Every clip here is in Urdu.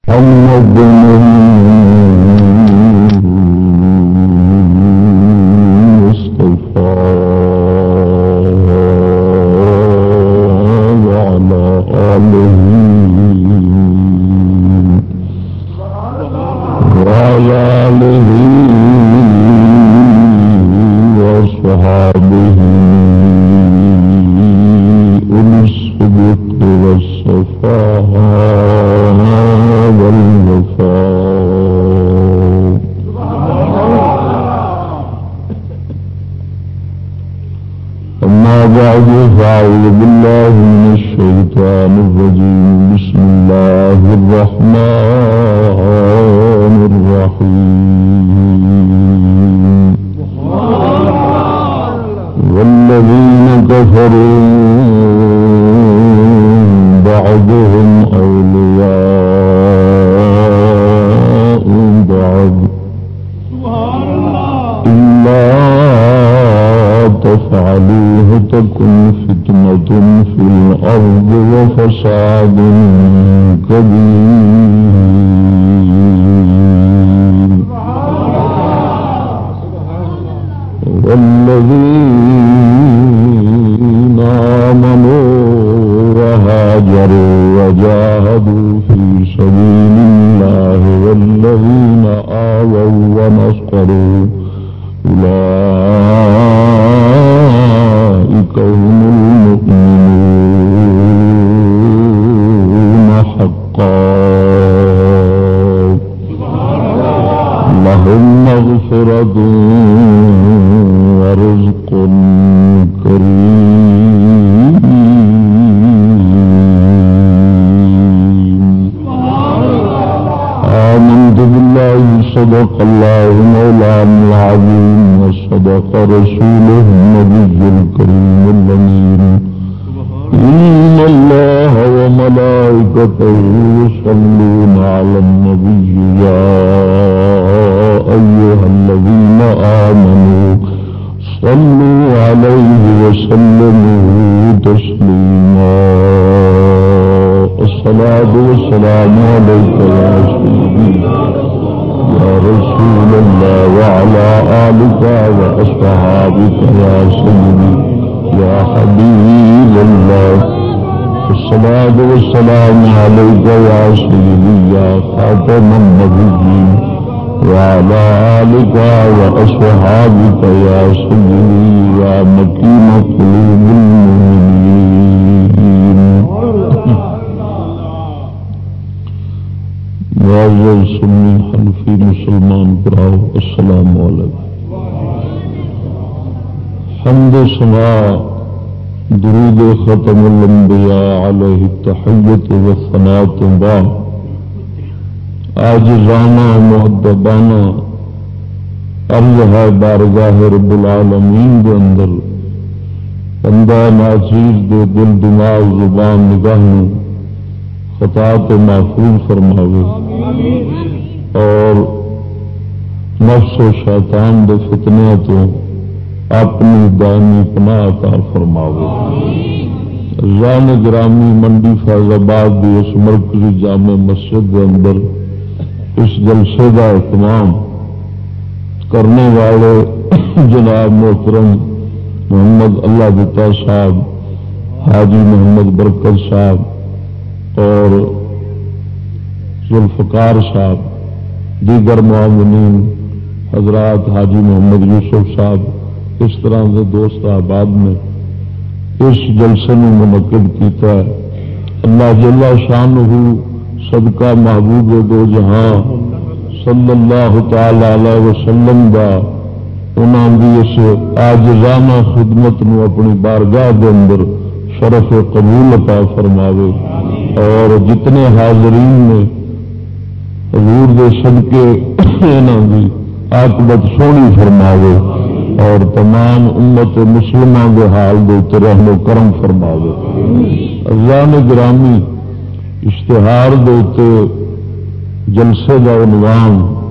محمد المصطفى وعلى آله وصحابه أولي الصدق والصفاء والوفاء. أما بعد فأعوذ بالله من الشيطان الرجيم. بسم الله الرحمن الرحيم. والذين كفروا بعضهم أولياء بعض إلا تفعلوه تكن فتنة في الأرض وفساد كبير. والذين آمنوا وهاجروا وجاهدوا في سبيل الله والذين آووا ونصروا أولئك هم المؤمنون حقا لهم مغفرة ورزق كريم. آمنت بالله صدق الله مولانا العظيم وصدق رسوله النبي الكريم الأمين. إن الله وملائكته يصلون على النبي يا أيها الذين آمنوا صلوا عليه وسلموا تسليما. الصلاة والسلام عليك يا سيدي يا رسول الله وعلى آلك وأصحابك يا سيدي يا حبيب الله. الصلاة والسلام عليك يا سيدي يا خاتم النبيين وعلى آلك وأصحابك يا سيدي يا مكين قلوب المؤمنين. معزز سنی حنفی مسلمان براؤ السلام علیکم. حمد و ثنا درود ختم الانبیاء علیہ التحیت و ثناء بعد عاجزانہ مؤدبانہ عرض ہے بارگاہ رب العالمین کے اندر بندہ ناچیز دے دل دماغ زبان نگاہ خطا تو محفوظ فرماوے اور نفس و شیطان دے فتنے تو اپنی دائمی پناہ عطا فرماوے. رضوان گرامی منڈی فیض آباد کی اس مرکزی جامع مسجد کے اندر اس جلسے کا اہتمام کرنے والے جناب محترم محمد اللہ دتا صاحب، حاجی محمد برکت صاحب اور ذوالفقار صاحب، دیگر معاونین حضرات حاجی محمد یوسف صاحب، اس طرح کے دوست احباب نے اس جلسے میں منعقد کیتا ہے. اللہ جل شانہ صدقہ محبوب دو جہاں صلی اللہ تعالی علیہ وسلم دا انہاں دی اس عاجزانہ خدمت نو اپنی بارگاہ دے اندر شرف قبول عطا فرماوے اور جتنے حاضرین نے حضور دے صدقے انہاں دی عاقبت سونی فرماوے اور تمام امت مسلمہ کے حال دے تے رحم و کرم فرماوے. عزیزان گرامی، اشتہار دے تے جلسے کا عنوان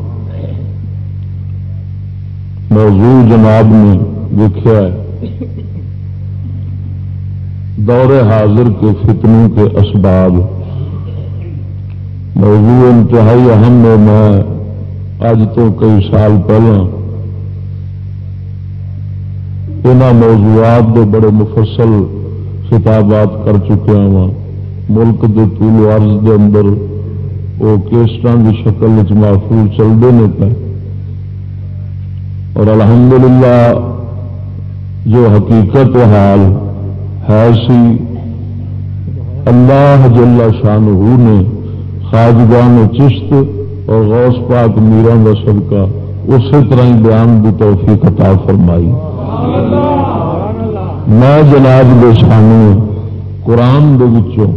موضوع جناب نے دیکھا ہے دور حاضر کے فتنوں کے اسباب. موضوع انتہائی اہم ہے. میں اج تو کئی سال پہلے انہاں موضوعات کے بڑے مفصل خطابات کر چکا ہوں. ملک کے طول و عرض کے اندر وہ کیسٹاں کی شکل محفوظ چلتے ہیں پہ. اور الحمدللہ جو حقیقت و حال ہے سی اللہ جل شانہ نے خواجگان چشت اور غوث پاک میران کا صدقہ اسی طرح ہی بیان کی توفیق عطا فرمائی. میں جناب کے سامنے قرآن دے وچوں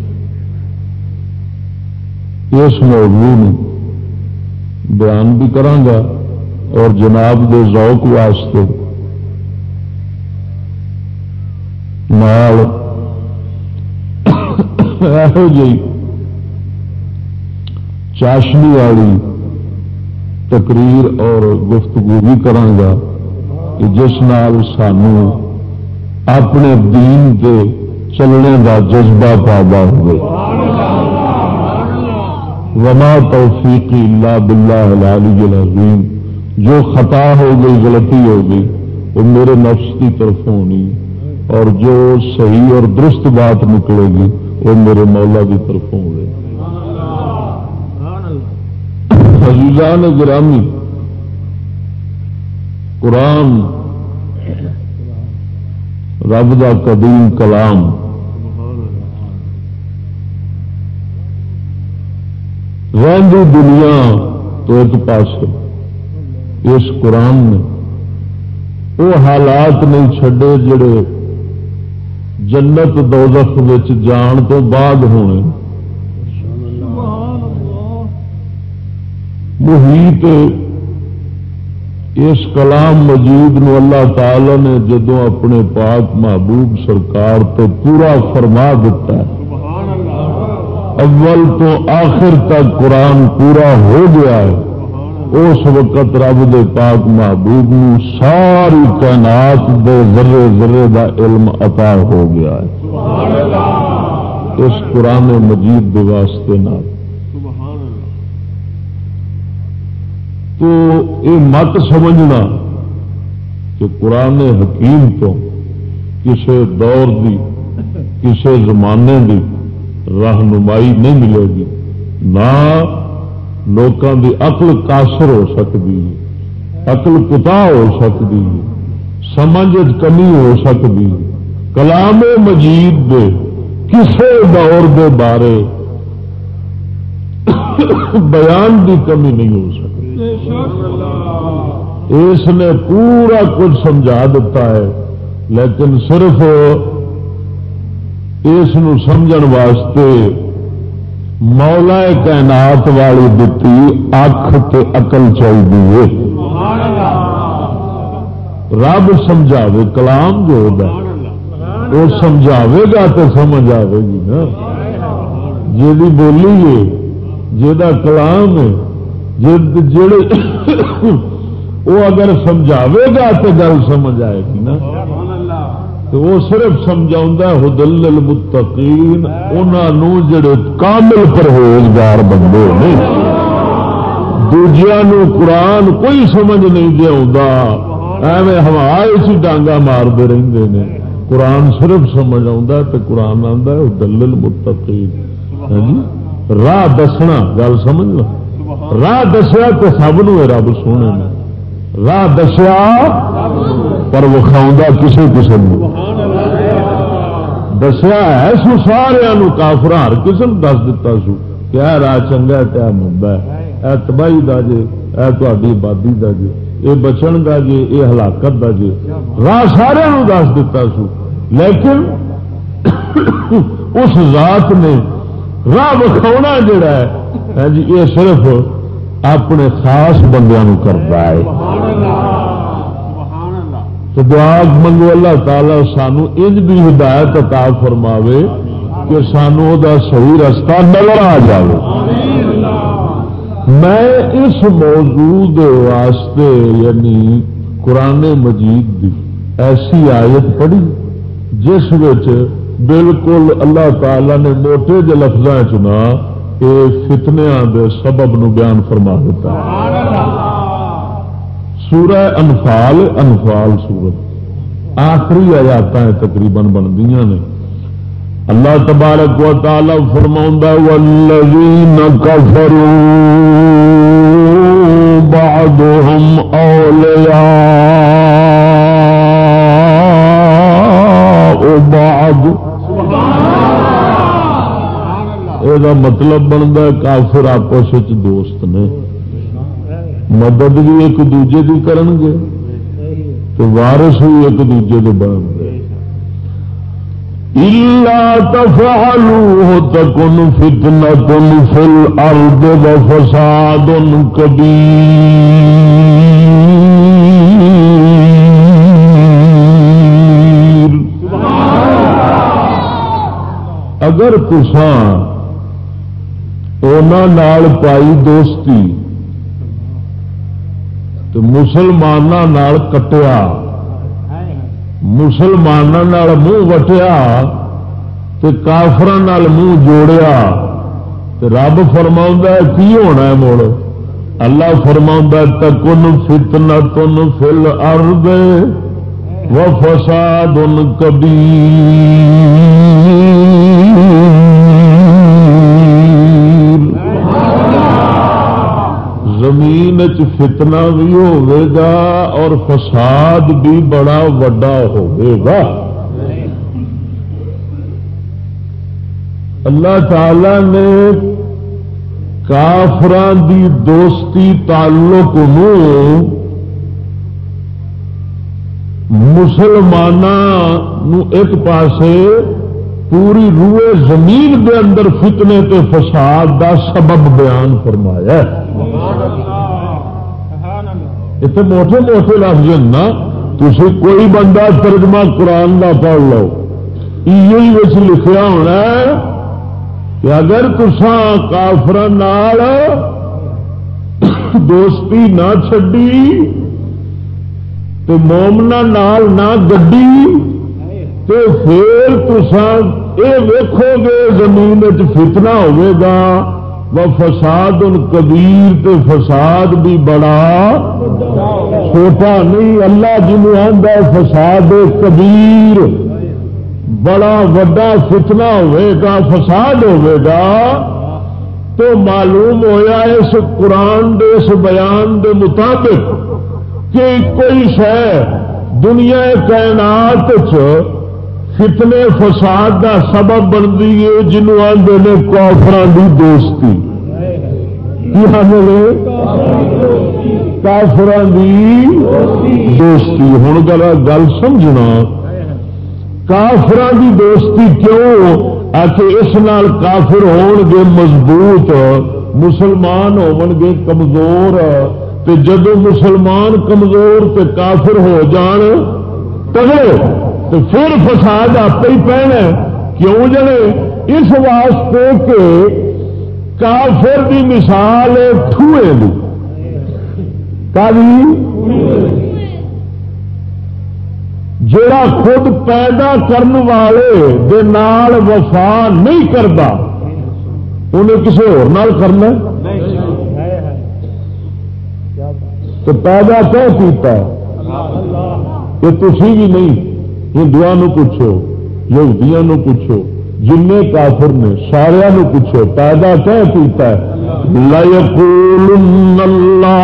اس موضوع میں بیان بھی کرانگا اور جناب دے ذوق واسطے نال ایہو جی چاشنی والی تقریر اور گفتگو بھی کرانگا کہ جس نال سانو اپنے دین کے چلنے کا جذبہ پیدا ہوئے. وما توفیقی الا باللہ العلی العظیم. جو خطا ہو گئی غلطی ہو گئی وہ میرے نفس کی طرف ہونی اور جو صحیح اور درست بات نکلے گی وہ میرے مولا کی طرف ہوں گے. عزیزان گرامی قرآن رب دا قدیم کلام رہندی دنیا تو ایک پاس اس قرآن نے وہ حالات نہیں چھڈے جڑے جنت دوزخ وچ جان تو بعد ہونے. محیط اس کلام مجید نو اللہ تعالی نے جدوں اپنے پاک محبوب سرکار تو پورا فرما دیتا ہے. اول تو آخر تک قرآن پورا ہو گیا ہے. اس وقت رب دے پاک محبوب نو ساری کائنات دے ذرے ذرے دا علم عطا ہو گیا ہے اس قرآن مجید دے واسطے نال. تو یہ مت سمجھنا کہ قرآن حکیم تو کسی دور دی کسی زمانے دی رہنمائی نہیں ملے گی. نہ لوگوں کی عقل قاصر ہو سکتی ہے, عقل کتا ہو سکتی ہے, سمجھ کمی ہو سکتی. کلام مجید دے کسے دور دے بارے بیان کی کمی نہیں ہو سکتی. اس نے پورا کچھ سمجھا دیتا ہے لیکن صرف اس نو سمجھن واسطے مولا کائنات والی دتی اکھ تے عقل چاہیے. رب سمجھاوے کلام جو ہوگا وہ سمجھاوے گا تو سمجھ آئے گی نا. جی بولی ہے جا کلام ہے جڑے وہ اگر سمجھاوے گا تو گل سمجھ آئے گی نا. تو وہ صرف سمجھا ہدل للمتقین انہوں جڑے کامل پرہیزگار بندے نہیں. دوجیاں قرآن کوئی سمجھ نہیں دیا ایویں ہوا ڈانگا مارتے رہتے ہیں. قرآن صرف سمجھ آتا تو قرآن آتا ہے ہدل للمتقین. راہ دسنا گل سمجھ لو. راہ دسیا تو سب نو رب سونے نے راہ دسیا پر وکھاؤں کسے کسے دسیا ہے سو سارا کافر ہر کسی نے دس دتا سو کہ اے راہ چنگا کیا مندا ہے, اے تباہی دا جے, اے تہاڈی آبادی دا جے, اے بچن دا جے, اے ہلاکت دا جے. راہ سارے دس دتا سو لیکن اس ذات نے راہ وکھاؤنا جڑا ہے جی یہ صرف اپنے خاص بندیاں نو کرتا ہے. تو دعا منگو اللہ تعالی سانو انج بھی ہدایت عطا فرماوے کہ سانو دا صحیح رستہ نظر آ جائے. میں اس موضوع دے واسطے یعنی قرآن مجید دی ایسی آیت پڑھی جس وچ بالکل اللہ تعالی نے موٹے جے لفظاں چنا یہ فتنیاں دے سبب نو بیان فرما دیتا ہے۔ سورہ انفال سورت آخری آیات تقریباً بندیاں نے۔ اللہ تبارک و تعالی فرماؤندا والذین کفروا بعضهم اولیاء بعض۔ یہ مطلب بنتا ہے کافر آپس دوست نے، مدد بھی ایک دوجے کی کرن گے تو وارث بھی ایک دوجے کے بنن گے۔ الا تفعلوا تکن فتنة فی الارض وفساد کبیر۔ اگر تساں اونا نال پائی دوستی تو مسلماناں نال کٹیا، مسلماناں نال منہ وٹیا تے کافراں نال منہ جوڑیا تے رب فرماوندا ہے کی ہونا ہے مڑ؟ اللہ فرماوندا ہے تکن فتنۃ فی الارض وفساد کبیر۔ زمین فتنہ بھی ہوئے گا اور فساد بھی بڑا وڈا ہوئے گا۔ اللہ تعالی نے کافران دی دوستی تعلق نو مسلمانوں ایک پاسے پوری روئے زمین دے اندر فتنے تے فساد دا سبب بیان فرمایا ہے۔ اتنے موٹے موٹے لفظ نا، تھی کوئی بندہ ترجمہ قرآن کا پڑھ لو، یہ لکھا ہونا ہے کہ اگر تساں کافراں نال دوستی نہ چھڈی تو مومنا نال نہ گڈی تو پھر تساں یہ ویکھو گے زمین فتنہ ہوئے گا وفساد کبیر، تے فساد بھی بڑا چھوٹا نہیں۔ اللہ جنوں آندا فساد کبیر، بڑا وڈا فتنہ ہوئے گا، فساد ہوئے گا، تو معلوم ہویا اس قرآن دے اس بیان دے مطابق کہ کوئی شے دنیا کائنات فتنے فساد دا سبب بنتی ہے جنہوں آدھے نے کافراں دی دوستی۔ کافراں دی دوستی۔ ہن گل سمجھنا، کافراں دی دوستی کیوں آ کے اس نال کافر ہون گے مضبوط، مسلمان ہون گے کمزور، تے جدو مسلمان کمزور تے کافر ہو جان تگڑے تو پھر فساد آپ ہی پینا۔ کیوں جڑے؟ اس واسطے کہ کافر دی مثال ٹھوئے دی جڑا خود پیدا کرنے والے دے نال وفا نہیں کرتا، انہیں کسی اور نال کرنا تو پیدا کیا کیتا ہے؟ یہ تسی بھی نہیں، ہندوؤں نو پوچھو، یہودیاں نو پوچھو، جن کافر نے سارا نو پوچھو پیدا کیا کیتا ہے؟ لَيَقُولُنَّ اللَّهُ،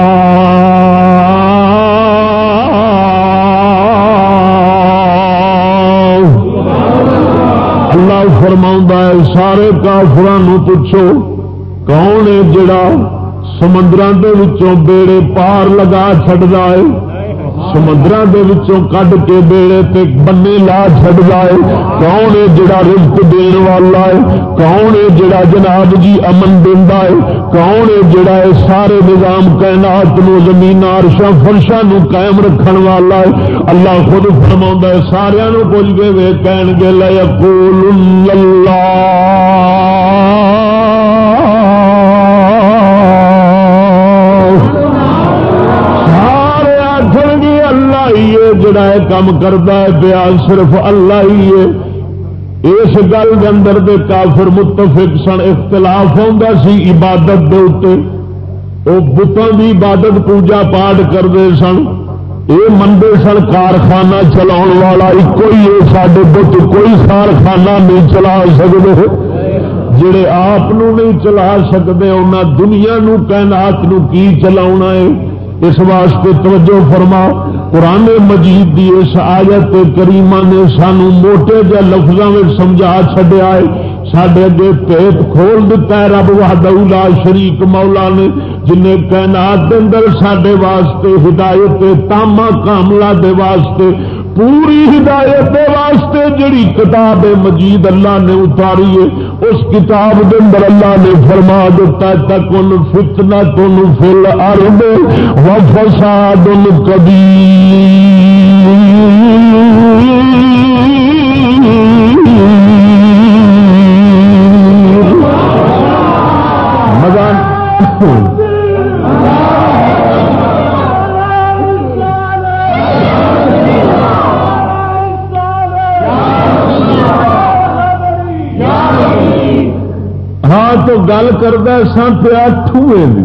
اللہ فرماؤندا ہے سارے کافراں نو پوچھو کون ہے جڑا سمندراں دے وچوں بیڑے پار لگا چھڈدا ہے، سمندراں دے وچوں کڈ کے بیڑے تے بننے لا چھڈدا ہے، کون ہے جڑا رزق دین والا ہے، کون ہے جڑا جناب جی امن دیندا ہے، کون ہے جڑا ہے سارے نظام کائنات نو زمین عرشاں فرشاں نو قائم رکھن والا ہے۔ اللہ خود فرماوندا ہے سارے نو پوچھ کے وے کہن گے لا یقولن اللہ، جڑا ہے کام کرتا ہے پیا صرف اللہ ہی ہے۔ اس گل کے اندر دے کافر متفق سن، اختلاف ہوتا سی عبادت دے اوتے، وہ بتوں کی عبادت پوجا پاٹ کرتے سن، یہ منگے سن کارخانہ چلاؤ والا ایک ہی ہے، سارے بت کوئی کارخانہ نہیں چلا سکتے، جڑے آپ نہیں چلا سکتے انہیں دنیا نو کائنات نو کی چلاؤنا ہے۔ اس واسطے توجہ فرما، قرآن مجید دی اس آیت کریمہ نے سانو موٹے جہ لفظوں میں سمجھا چھڈیا ہے، سڈے اگے پیٹ کھول دیتا ہے رب وحدہ لا شریک مولا نے، جنہیں کائنات دے اندر سڈے واسطے ہدایت تامہ کاملہ دے واسطے پوری ہدایت دے واسطے جڑی کتاب مجید اللہ نے اتاری ہے، اس کتاب دے اندر اللہ نے فرما دیتا ہے تکن فتنۃ فی الارض وفساد کبیر۔ ہاں تو گل کرتا سن پیا ٹھوئے کی،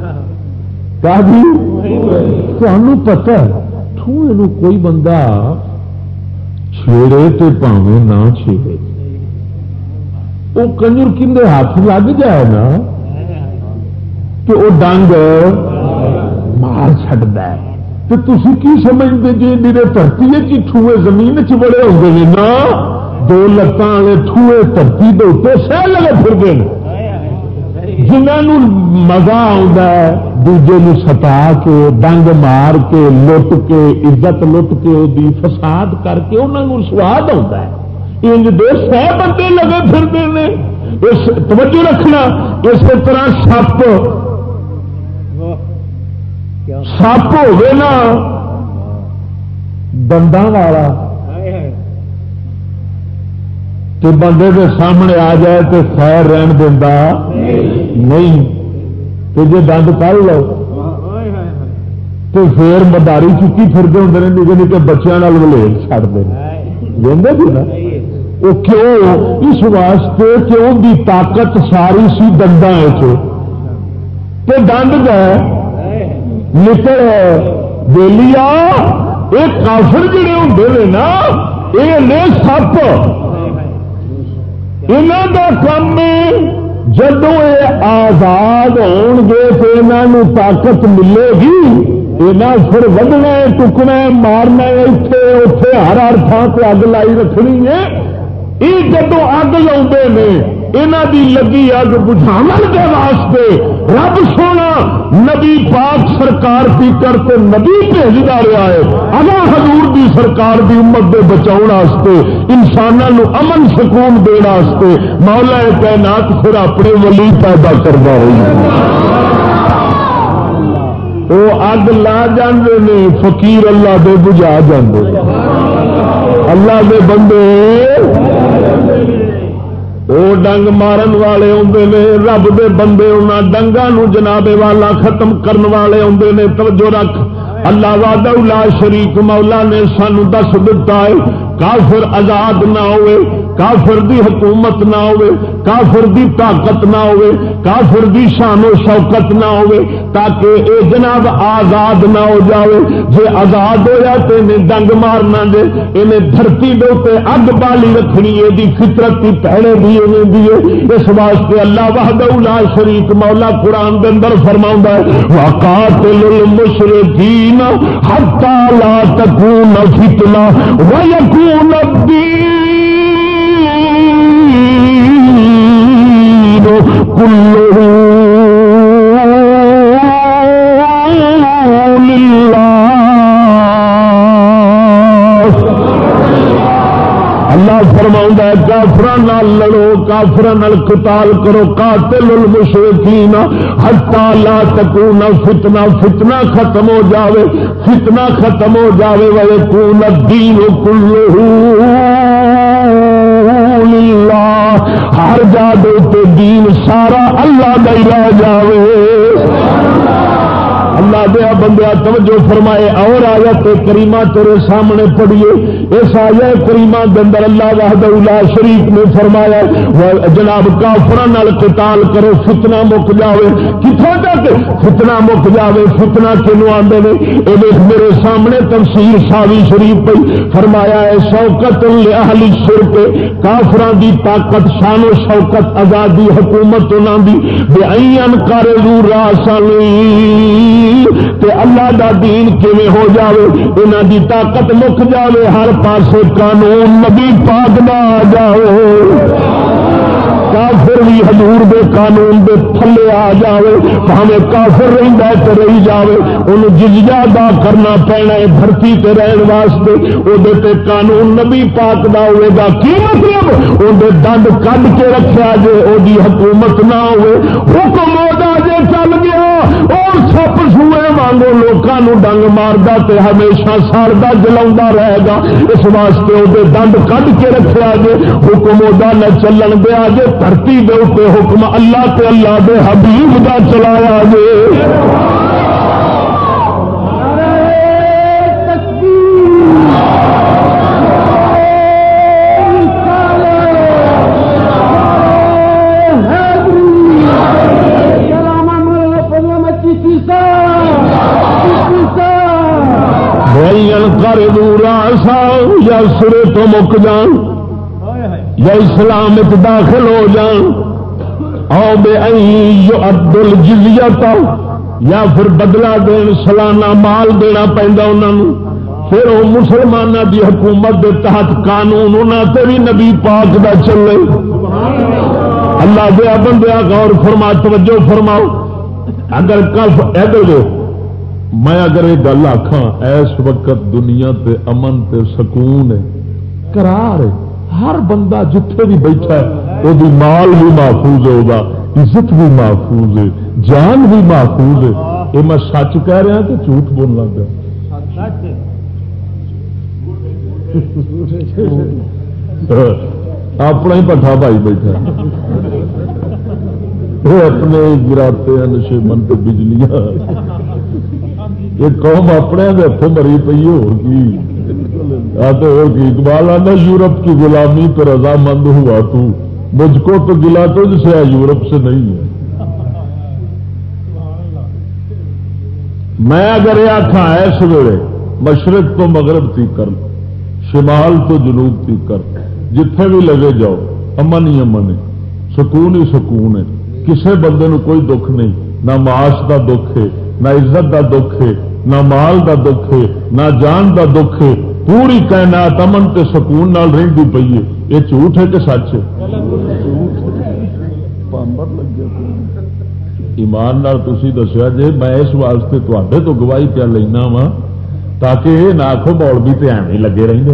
تمہیں پتا ٹھوئے نو کوئی بندہ چھیڑے تو پاوے نہ چھیڑے، وہ کنجر کندے ہاتھ لگ جائے نا تو وہ ڈنگ مار چڈتا ہے۔ تو تھی کی سمجھتے جی میرے دھرتی ٹھوئے زمین چ بڑے ہوتے ہیں نا، دو لتاں والے ٹھوئے دھرتی کے اتنے سہ لگے پھرتے ہیں، جنہوں مزہ آتا ہے دوجے نو ستا کے ڈنگ مار کے لٹ کے عزت لٹ کے دی فساد کر کے انہوں سواد آتا ہے، انج دے سہ بندے لگے پھرتے ہیں۔ اس توجہ رکھنا، اسی طرح سپ ہوگے نا دنداں والا تو بندے کے سامنے آ جائے تو خیر رہن دینا نہیں، تو جی دند کر لو تو پھر مداری چکی پھرتے ہوں نے نکے نکے بچوں ولیل چڑھتے ہیں نا، وہ کیوں؟ اس واسطے کہ ان کی طاقت ساری سی دنداں تو دند گئے نکل ویلیا، یہ کافر جڑے ہوں نا یہ نے سپ، انہوں کا کام جدو یہ آزاد ہون گے تو انہوں طاقت ملے گی، یہاں پھر ودنا ٹکنا مارنا اتنے اتے ہر تھان سے اگ لائی رکھنی ہے۔ یہ جدو اگ لا یہاں دی لگی اگ بجھاون کے واسطے رب سونا نبی پاک سرکار کی کرتے نبی بھیجتا رہا ہے، اگر حضور دی سرکار دی امت دے بچاؤ واسطے، انسانوں امن سکون دے واسطے مولا کائنات پھر اپنے ولی پیدا کرتا رہی، وہ اگ لا جاندے نے، فقیر اللہ دے بجھا جاندے، اللہ دے بندے وہ ڈنگ مارن والے آتے ہیں، رب دے بندے انہوں ڈنگاں جنابے والا ختم کرن والے آتے ہیں۔ توجہ رکھ، اللہ وحدہ لا شریک مولا نے سانو دس دتا ہے کافر آزاد نہ ہوئے، کافر دی حکومت نہ ہوئے، کافر دی طاقت نہ ہوئے، کافر دی شان و شوکت نہ ہوئے، تاکہ اے جناب آزاد نہ ہو جاوے۔ جے آزاد ہویا تے انہیں ڈنگ مارنا دے، انہیں دھرتی دے تے اگ بالی رکھنی ہے، دی فطرت کی پہلے بھی انہیں دیے۔ اس واسطے اللہ وحدہ لا شریک مولا قرآن دے اندر فرماؤں ہے وَقَاتِلُ الْمُشْرِكِينَ حَتَّى لَا تَكُونَ فِتْنَةٌ وَيَكُونَ الدِّينُ كُلُّهُ اللہ فرماؤں ہے کافران نال لڑو، کافران نال قتال کرو، قاتل المشرکین حتی لا تکون فتنہ، فتنہ ختم ہو جاوے، فتنہ ختم ہو جاوے، ویکون الدین کلہ للہ، ہر جا دے دین سارا اللہ دا ہی رہ جاوے۔ اللہ دے دیا بندیا توجہ فرمائے اور آیت کریمہ تیرے سامنے پڑھیے. اس آیت کریمہ کے اندر اللہ وحدہ لا شریک نے فرمایا جناب کافراں نال قتال کرو فتنہ مک جاوے. کتوں تک فتنہ مک جاوے؟ فتنہ کینوں آندے نے یہ میرے سامنے تفسیر ساوی شریف پہ فرمایا ہے شوکت لأہل الشرک کافراں دی طاقت شان و شوکت آزادی حکومت انہاں دی بے عین کرو راسلی تے اللہ دا دین کیویں ہو جاوے انہاں دی طاقت مک جاوے ہر پاسے قانون نبی پاک دا آ جاوے کافر بھی حضور دے قانون دے تھلے آ جاوے بھاویں کافر رہندا ہے تے رہی جاوے انہوں جزیہ ادا کرنا پینا ہے دھرتی تے رہن واسطے او دے تے قانون نبی پاک دا ہوئے گا. کی مطلب او دے دند کڈ کے رکھیا جے او دی حکومت نہ ہوئے حکم دا جے چل گیا اور سپ سوئے وانگو لوکاں نوں ڈنگ ماردا تے ہمیشہ ساڑدا جلاوندا رہے گا. اس واسطے او دے دند کڈ کے رکھیا جے حکم دا نہ چلن دیا جے دھرتی دے اوپر حکم اللہ تے اللہ دے حبیب دا چلایا جے. کر دورا سا یا سرے تو مک جان یا اسلام داخل ہو جان او بے عبد الجزیت یا پھر بدلہ دین سالانہ مال دینا پہنتا انہوں پھر وہ مسلمانوں کی حکومت کے تحت قانون انہوں تے بھی نبی پاک دا چلے. اللہ دیا بندیا غور فرما توجہ فرماؤ. اگر کف ادھر میں اگر یہ گل آخا اس وقت دنیا تے امن تے سکون ہے قرار ہے ہر بندہ جتھے بھی بیٹھا ہے وہ مال بھی محفوظ ہے وہ عزت بھی محفوظ ہے جان بھی محفوظ ہے. یہ میں سچ کہہ رہا کہ جھوٹ بولنا پیا؟ اپنا ہی پٹھا بھائی بیٹھا وہ اپنے گراتے ہیں نشے من تو بجلیاں یہ قوم اپنے ہاتھوں مری پی ہوگی. اقبال آنا یورپ کی غلامی تو رضامند ہوا تو مجھ کو تو گلا تو جسے یورپ سے نہیں ہے. میں اگر یہ آخا اس ویلے مشرق تو مغرب تھی کر شمال تو جنوب تھی کر جتھے بھی لگے جاؤ امن ہی امن ہے سکون ہی سکون ہے. کسے بندے نو کوئی دکھ نہیں نہ معاش دا دکھ ہے نہ عزت دا دکھ ہے نہ مال دا دکھ ہے نہ جان دا دکھ ہے. پوری کائنات امن تے سکون نال رہندی پئی ہے. یہ جھوٹ ہے کہ سچ ہے؟ ایمان نال تسی دسیا جے میں اس واسطے تواڈے تو گواہی کیا لینا وا تاکہ یہ نہ آخو مولوی تے ایویں لگے رہندے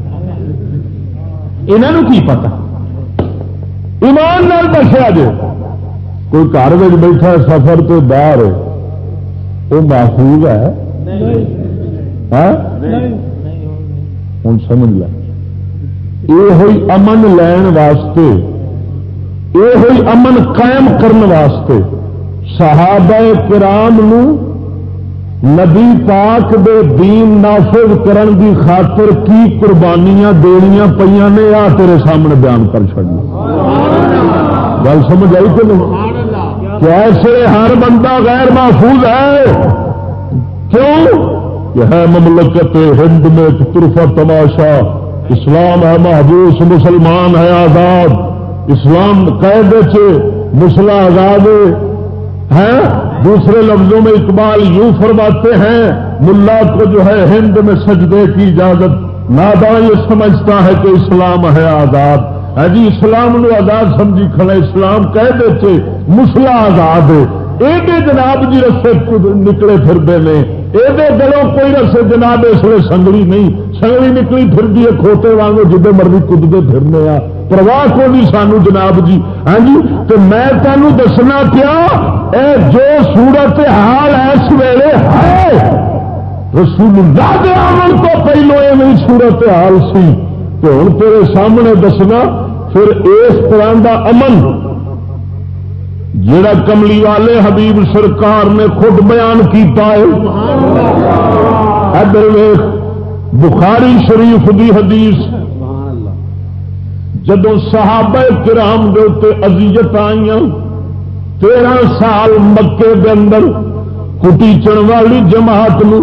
انہاں کی پتہ. ایمان نال دسیا جے کوئی گھر میں بیٹھا سفر تو باہر وہ محفوظ ہے ہوں سمجھ لے یہ امن لین واسطے یہ امن قائم کرنے واسطے صحابہ کرام نو نبی پاک دے دین نافذ کرن دی خاطر کی قربانیاں دینیاں پئیاں نے آ تیرے سامنے بیان کر چڑی. گل سمجھ آئی کہ نہیں؟ کیسے ہر بندہ غیر محفوظ ہے؟ کیوں؟ یہ ہے مملکت ہند میں ایک طرفہ تماشا اسلام ہے محبوس مسلمان ہے آزاد اسلام قید مسلح آزاد ہے. دوسرے لفظوں میں اقبال یوں فرماتے ہیں ملا کو جو ہے ہند میں سجدے کی اجازت ناداں یہ سمجھتا ہے کہ اسلام ہے آزاد. جی اسلام نو آزاد سمجھی کھڑا اسلام کہہ دیتے مسلح آزاد ہے. یہ جناب جی رسے نکلے پھرتے ہیں یہ گلوں کوئی رسے جناب اس لیے سنگلی نہیں سنگلی نکلی پھرتی ہے کھوتے وانگو جدے مرضی کدتے پھرنے آ پرواہ کو نہیں سانو جناب جی. ہاں جی تو میں تمہیں دسنا پیا اے جو صورت حال اس ویلے ہے رسول اللہ دے آمن تو پہلو یہ صورت حال سی تو ہوں تیرے سامنے دسنا پھر اس طرح دا امن جڑا کملی والے حبیب سرکار نے خود بیان کیتا ہے. ادھر ویکھ بخاری شریف دی حدیث جدوں صحابہ کرام دے تے اذیت آئیاں 13 سال مکے دے اندر کٹیچن والی جماعت نو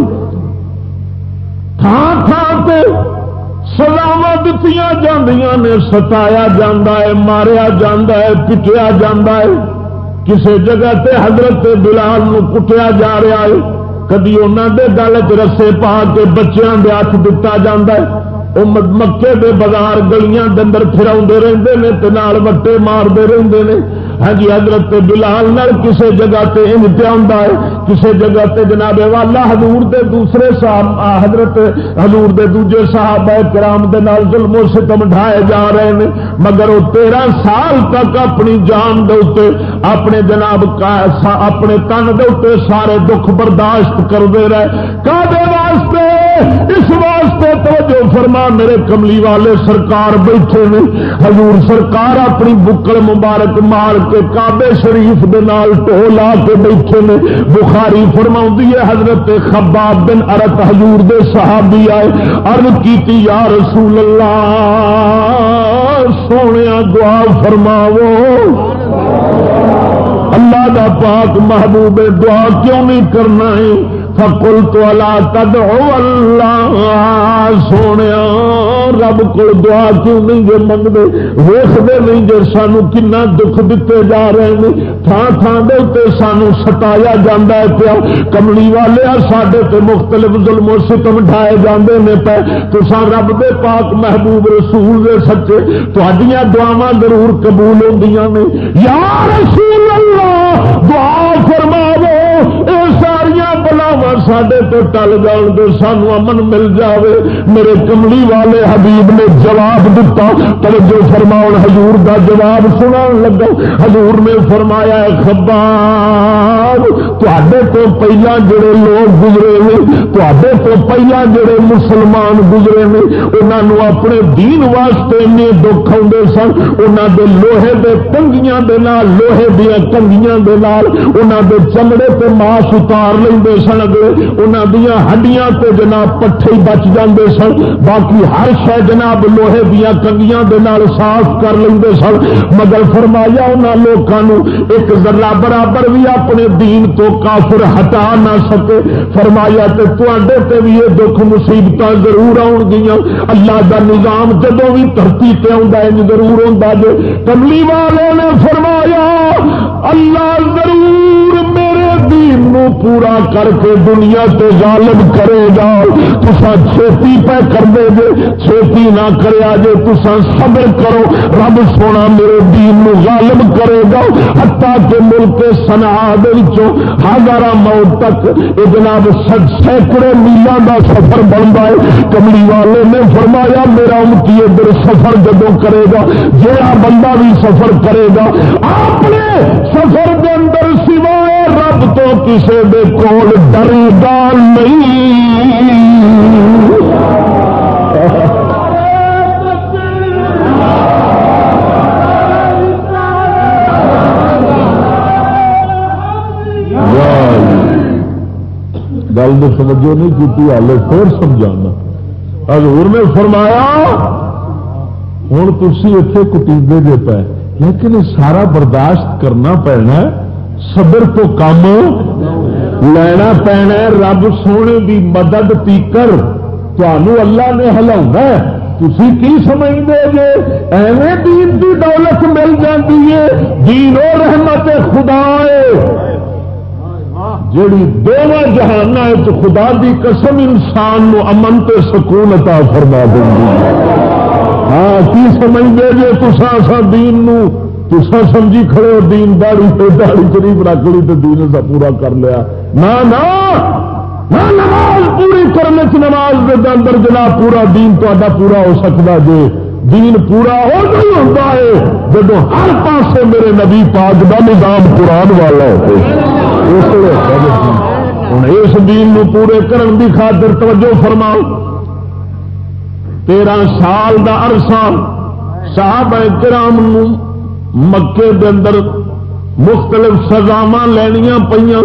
تھان تھان تے سزاواں دتیاں جاندیاں نے ستایا جاندا ہے ماریا جاندا ہے پٹیا جاندا ہے کسے جگہ تے حضرت بلال نو کٹیا جا رہا ہے کدی انہاں دے گل وچ رسے پا کے بچیاں دے ہاتھ دتا جاندا ہے وہ مکے دے بازار گلیاں دے اندر پھراؤندے رہندے نے تے نال وٹے ماردے رہندے نے. ہاں جی حضرت بلال نال کسے جگہ تے انج پیا ہوندا ہے کسے جگہ تے جناب والا حضور دے دوسرے صاحب حضرت حضور دے دوجے صحابہ کرام دے نال ظلم و ستم ڈھائے جا رہے ہیں مگر وہ 13 سال تک اپنی جان دے اوتے اپنے جناب اپنے تن دے اوتے سارے دکھ برداشت کرتے رہے. کادے واسطے اس واسطے توجہ فرما میرے کملی والے سرکار بیٹھے نے حضور سرکار اپنی بکل مبارک مار کے کعبے شریف دے نال ٹو لا کے بیٹھے نے. بخاری فرماؤندی ہے حضرت خباب بن ارت حضور دے صحابی آئے عرض کیتی یا رسول اللہ سونیا دعا فرماو اللہ دا پاک محبوب دعا کیوں نہیں کرنا ہے فقلت الا تدعو اللہ سونے رب کو دعا کیوں نہیں جے منگدے ویکھدے نہیں جے سانو کنا دکھ دتے جا رہے ہیں تھان تھان دے تے سانو ستایا جاندا ہے پیا کملی والے ساڈے تے مختلف ظلم و ستم ڈھائے جاندے نے پے تساں رب دے پاک محبوب رسول دے سچے تہاڈیاں دعاواں ضرور قبول ہوندیاں نے یا رسول اللہ دعا فرماو اے ساریاں بلاواں ساڈے تو ٹل جان دے سانو امن مل جاوے. میرے کملی والے حبیب نے جواب دیتا توجہ فرماؤ حضور دا جواب سنان لگا. حضور نے فرمایا خباب تواڈے تو پہلا جڑے لوگ گزرے نے تواڈے تو پہلا جڑے مسلمان گزرے نے انہاں نو اپنے دین واسطے نے دکھ آندے سن انہاں دے لوہے دے کنگیاں دے نال لوہے دیاں کنگیاں دے نال انہاں دے چمڑے تے ماس اتار لیندے سن انہاں دیاں ہڈیاں تے جناب پٹھے بچ جاندے سن باقی ہر شے جناب لوہے دیاں کنگیاں دے نال صاف کر لیندے سن مگر فرمایا انہاں لوکاں نو ایک ذرہ برابر بھی اپنے دین تو کافر ہٹا نہ سکے. فرمایا تے تواڈے تے بھی یہ دکھ مصیبتاں ضرور آؤں گیاں اللہ دا نظام جدوں بھی دھرتی تے آوندا ہے ضرور ہوندا جے. کملی والے نے فرمایا اللہ ضرور میرے دین نو پورا کر کے دنیا تے غالب کرے گا. تساں چھیتی پہ کر دے جے چھیتی نہ کریا جے تساں صبر کرو رب سونا میرے دین نو غالب کرے گا حتیٰ کہ ملک صنعاء دے وچوں ہزاراں موت تک اے جناب سینکڑے میلاں دا سفر بندا ہے. کملی والے نے فرمایا میرا امتی ادھر سفر جدوں کرے گا جہاں بندہ بھی سفر کرے گا اپنے سفر دے اندر سوائے رب تو کسی دے کول ڈرے گا نہیں. گل تو سمجھو نہیں کی حالے پھر سمجھانا. حضور نے فرمایا ہوں تھی اتنے کٹیندے دے پے لیکن سارا برداشت کرنا پینا صبر تو کام لینا پینا رب سونے دی مدد تیکر تمہوں اللہ نے ہلاؤنا تھی کی سمجھتے جے ایویں دین کی دولت مل جاتی ہے. دین و رحمت خدا ہے جیڑی دونوں جہان تو خدا دی قسم انسان نو امن تے سکون عطا فرما دیں گی. ہاں کی سمجھتے جے تسا دین نو تسا سمجھی کھڑے ہو دین داڑی شریف رکھ لی تو دین کا پورا کر لیا. نہ نماز پوری کرنے سے نماز کے اندر جناب پورا دین تا پورا ہو سکتا جے. دین پورا ہو نہیں ہوتا ہے جب ہر پاسے میرے نبی پاک دا نظام قرآن والا ہو. ہوں اس دین نو پورے کرن دی خاطر توجہ فرماؤ 13 سال دا عرصہ صحابہ کرام نو مکے دے اندر مختلف سزاواں لینیاں پئیاں،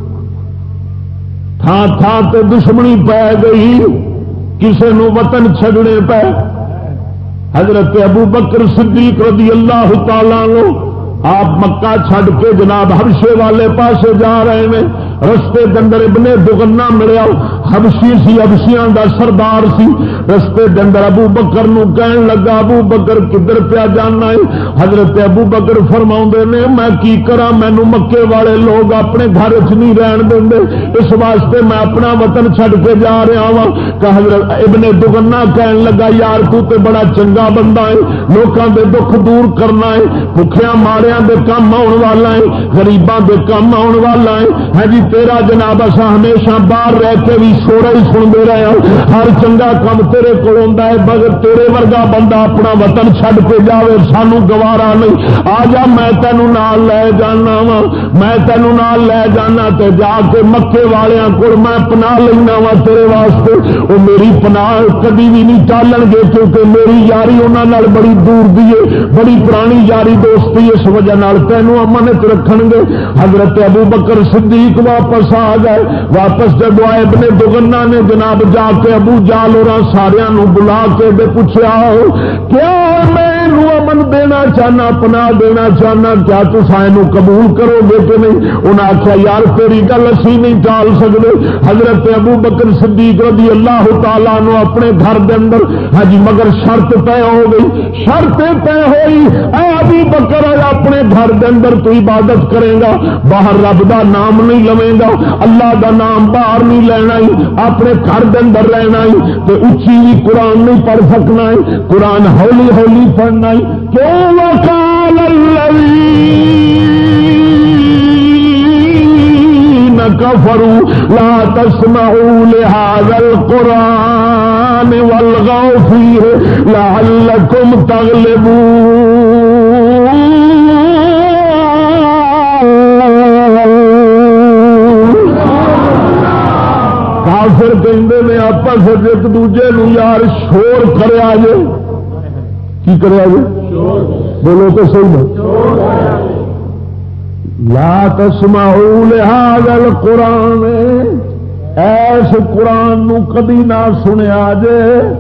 تھان تھان تے دشمنی پی گئی، کسے نو وطن چھڈنے پے۔ حضرت ابو بکر صدیق رضی اللہ تعالیٰ عنہ آپ مکہ چھڈ کے جناب حبشے والے پاسے جا رہے ہیں، رستے دندر ابن دغنا ملیا، حبشی سی، حبشیاں دا سردار سی، رستے دندر ابو بکر نو کہن لگا ابو بکر کدھر پیا جانا ہے؟ حضرت ابو بکر فرماؤندے نے میں کی کراں، مینوں مکے والے لوگ اپنے گھر چ نہیں رہن دیندے، اس واسطے میں اپنا وطن چھڈ کے جا رہا ہاں۔ کہ حضرت ابن دغنا کہن لگا یار تو تے بڑا چنگا بندہ ہے، لوکاں دے دکھ دور کرنا ہے، بھکھیاں ماریاں دے کام آن والا ہے، غریباں دے کام آن والا ہے۔ ہاں جی تیرا جناب اساں ہمیشہ باہر رہ کے بھی شورا ہی سنتے رہے ہیں، ہر چنگا کام تیرے کو ہوندا ہے، مگر تیرے ورگا بندہ اپنا وطن چھڈ کے جاوے سانو گوارا نہیں، آ جا میں تینوں نال لے جانا وا، میں تینوں نال لے جانا تے جا کے مکے والیاں کول میں پناہ لینا وا تیرے واسطے، وہ میری پناہ کبھی بھی نہیں ٹالن گے کیونکہ میری یاری انہاں نال بڑی دور دی ہے، بڑی پرانی یاری دوستی، اس وجہ نال تینوں امانت رکھن گے۔ حضرت ابو بکر صدیق واپس آ گئے، واپس جب آئے ابن دغنا نے جناب جا کے ابو جہل اور سارا بلا کے پوچھا کیا میں امن دینا چاہنا، پناہ دینا چاہنا، کیا تساں قبول کرو گے کہ نہیں؟ انہیں آخیا یار تیری گل اسی نہیں ٹال سکتے۔ حضرت ابو بکر صدیق رضی اللہ تعالیٰ عنہ اپنے گھر دے اندر ہاں جی مگر شرط طے ہو گئی، شرط طے ہوئی اے ابو بکر اپنے گھر دے اندر تو عبادت کرے گا، باہر رب دا نام نہیں لویں گا، اللہ دا نام باہر نہیں لینا ہی، اپنے گھر دے اندر رہنا ہی، تے اچھی بھی قرآن نہیں پڑھ سکنا ہے، قرآن ہولی ہولی پڑھنا ہے۔ کیوں وقال الذین کفروا لا تسمعوا لهذا القرآن والغوا فیہ لعلکم تغلبون۔ کافر کہندے نے آپس ایک دوجے نو یار شور کریا جے، کی کریا جے؟ بولو تو صحیح ہے، لا تسمعوا لهذا القرآن، ایس قرآن نو کبھی نہ سنیا جے،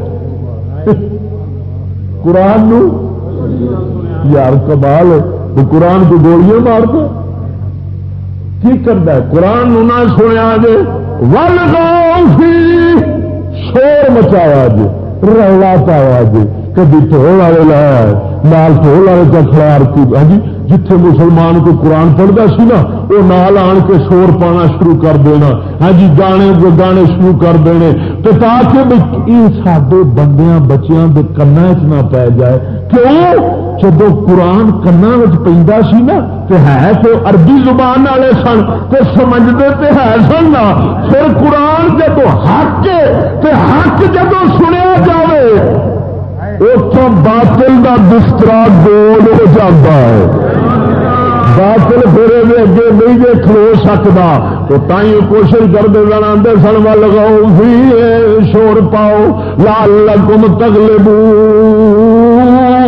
قرآن نو یار کمال ہے، قرآن کو گولیاں مار دو کی کرتا ہے، قرآن نو نہ سنیا جے، والغوا فیہ شور مچایا جے، رولا پایا جے، کبھی ٹھول والے لایا ہے نال ٹھول والے کا خلار کی ہاں جی جتھے مسلمان کو قرآن پڑھتا سی نا وہ نال آن کے شور پانا شروع کر دینا، ہاں جی گانے شروع کر دینے، تو تاکہ یہ سارے بندیاں بچیاں دے کنا چ نہ پی جائے۔ کیوں؟ جب قرآن کنا پہ سی نا تو ہے تو عربی زبان والے سن تو سمجھتے تو ہے سن نا، پھر قرآن جب حق تے حق جب سنیا جائے اتوں باطل کا بسترا گول ہو جاتا ہے، باطل پھر اگے نہیں جی کھلو سکتا، تو تھی کوشش کرتے جانا سن وا لگاؤ بھی شور پاؤ لعلکم تغلبون،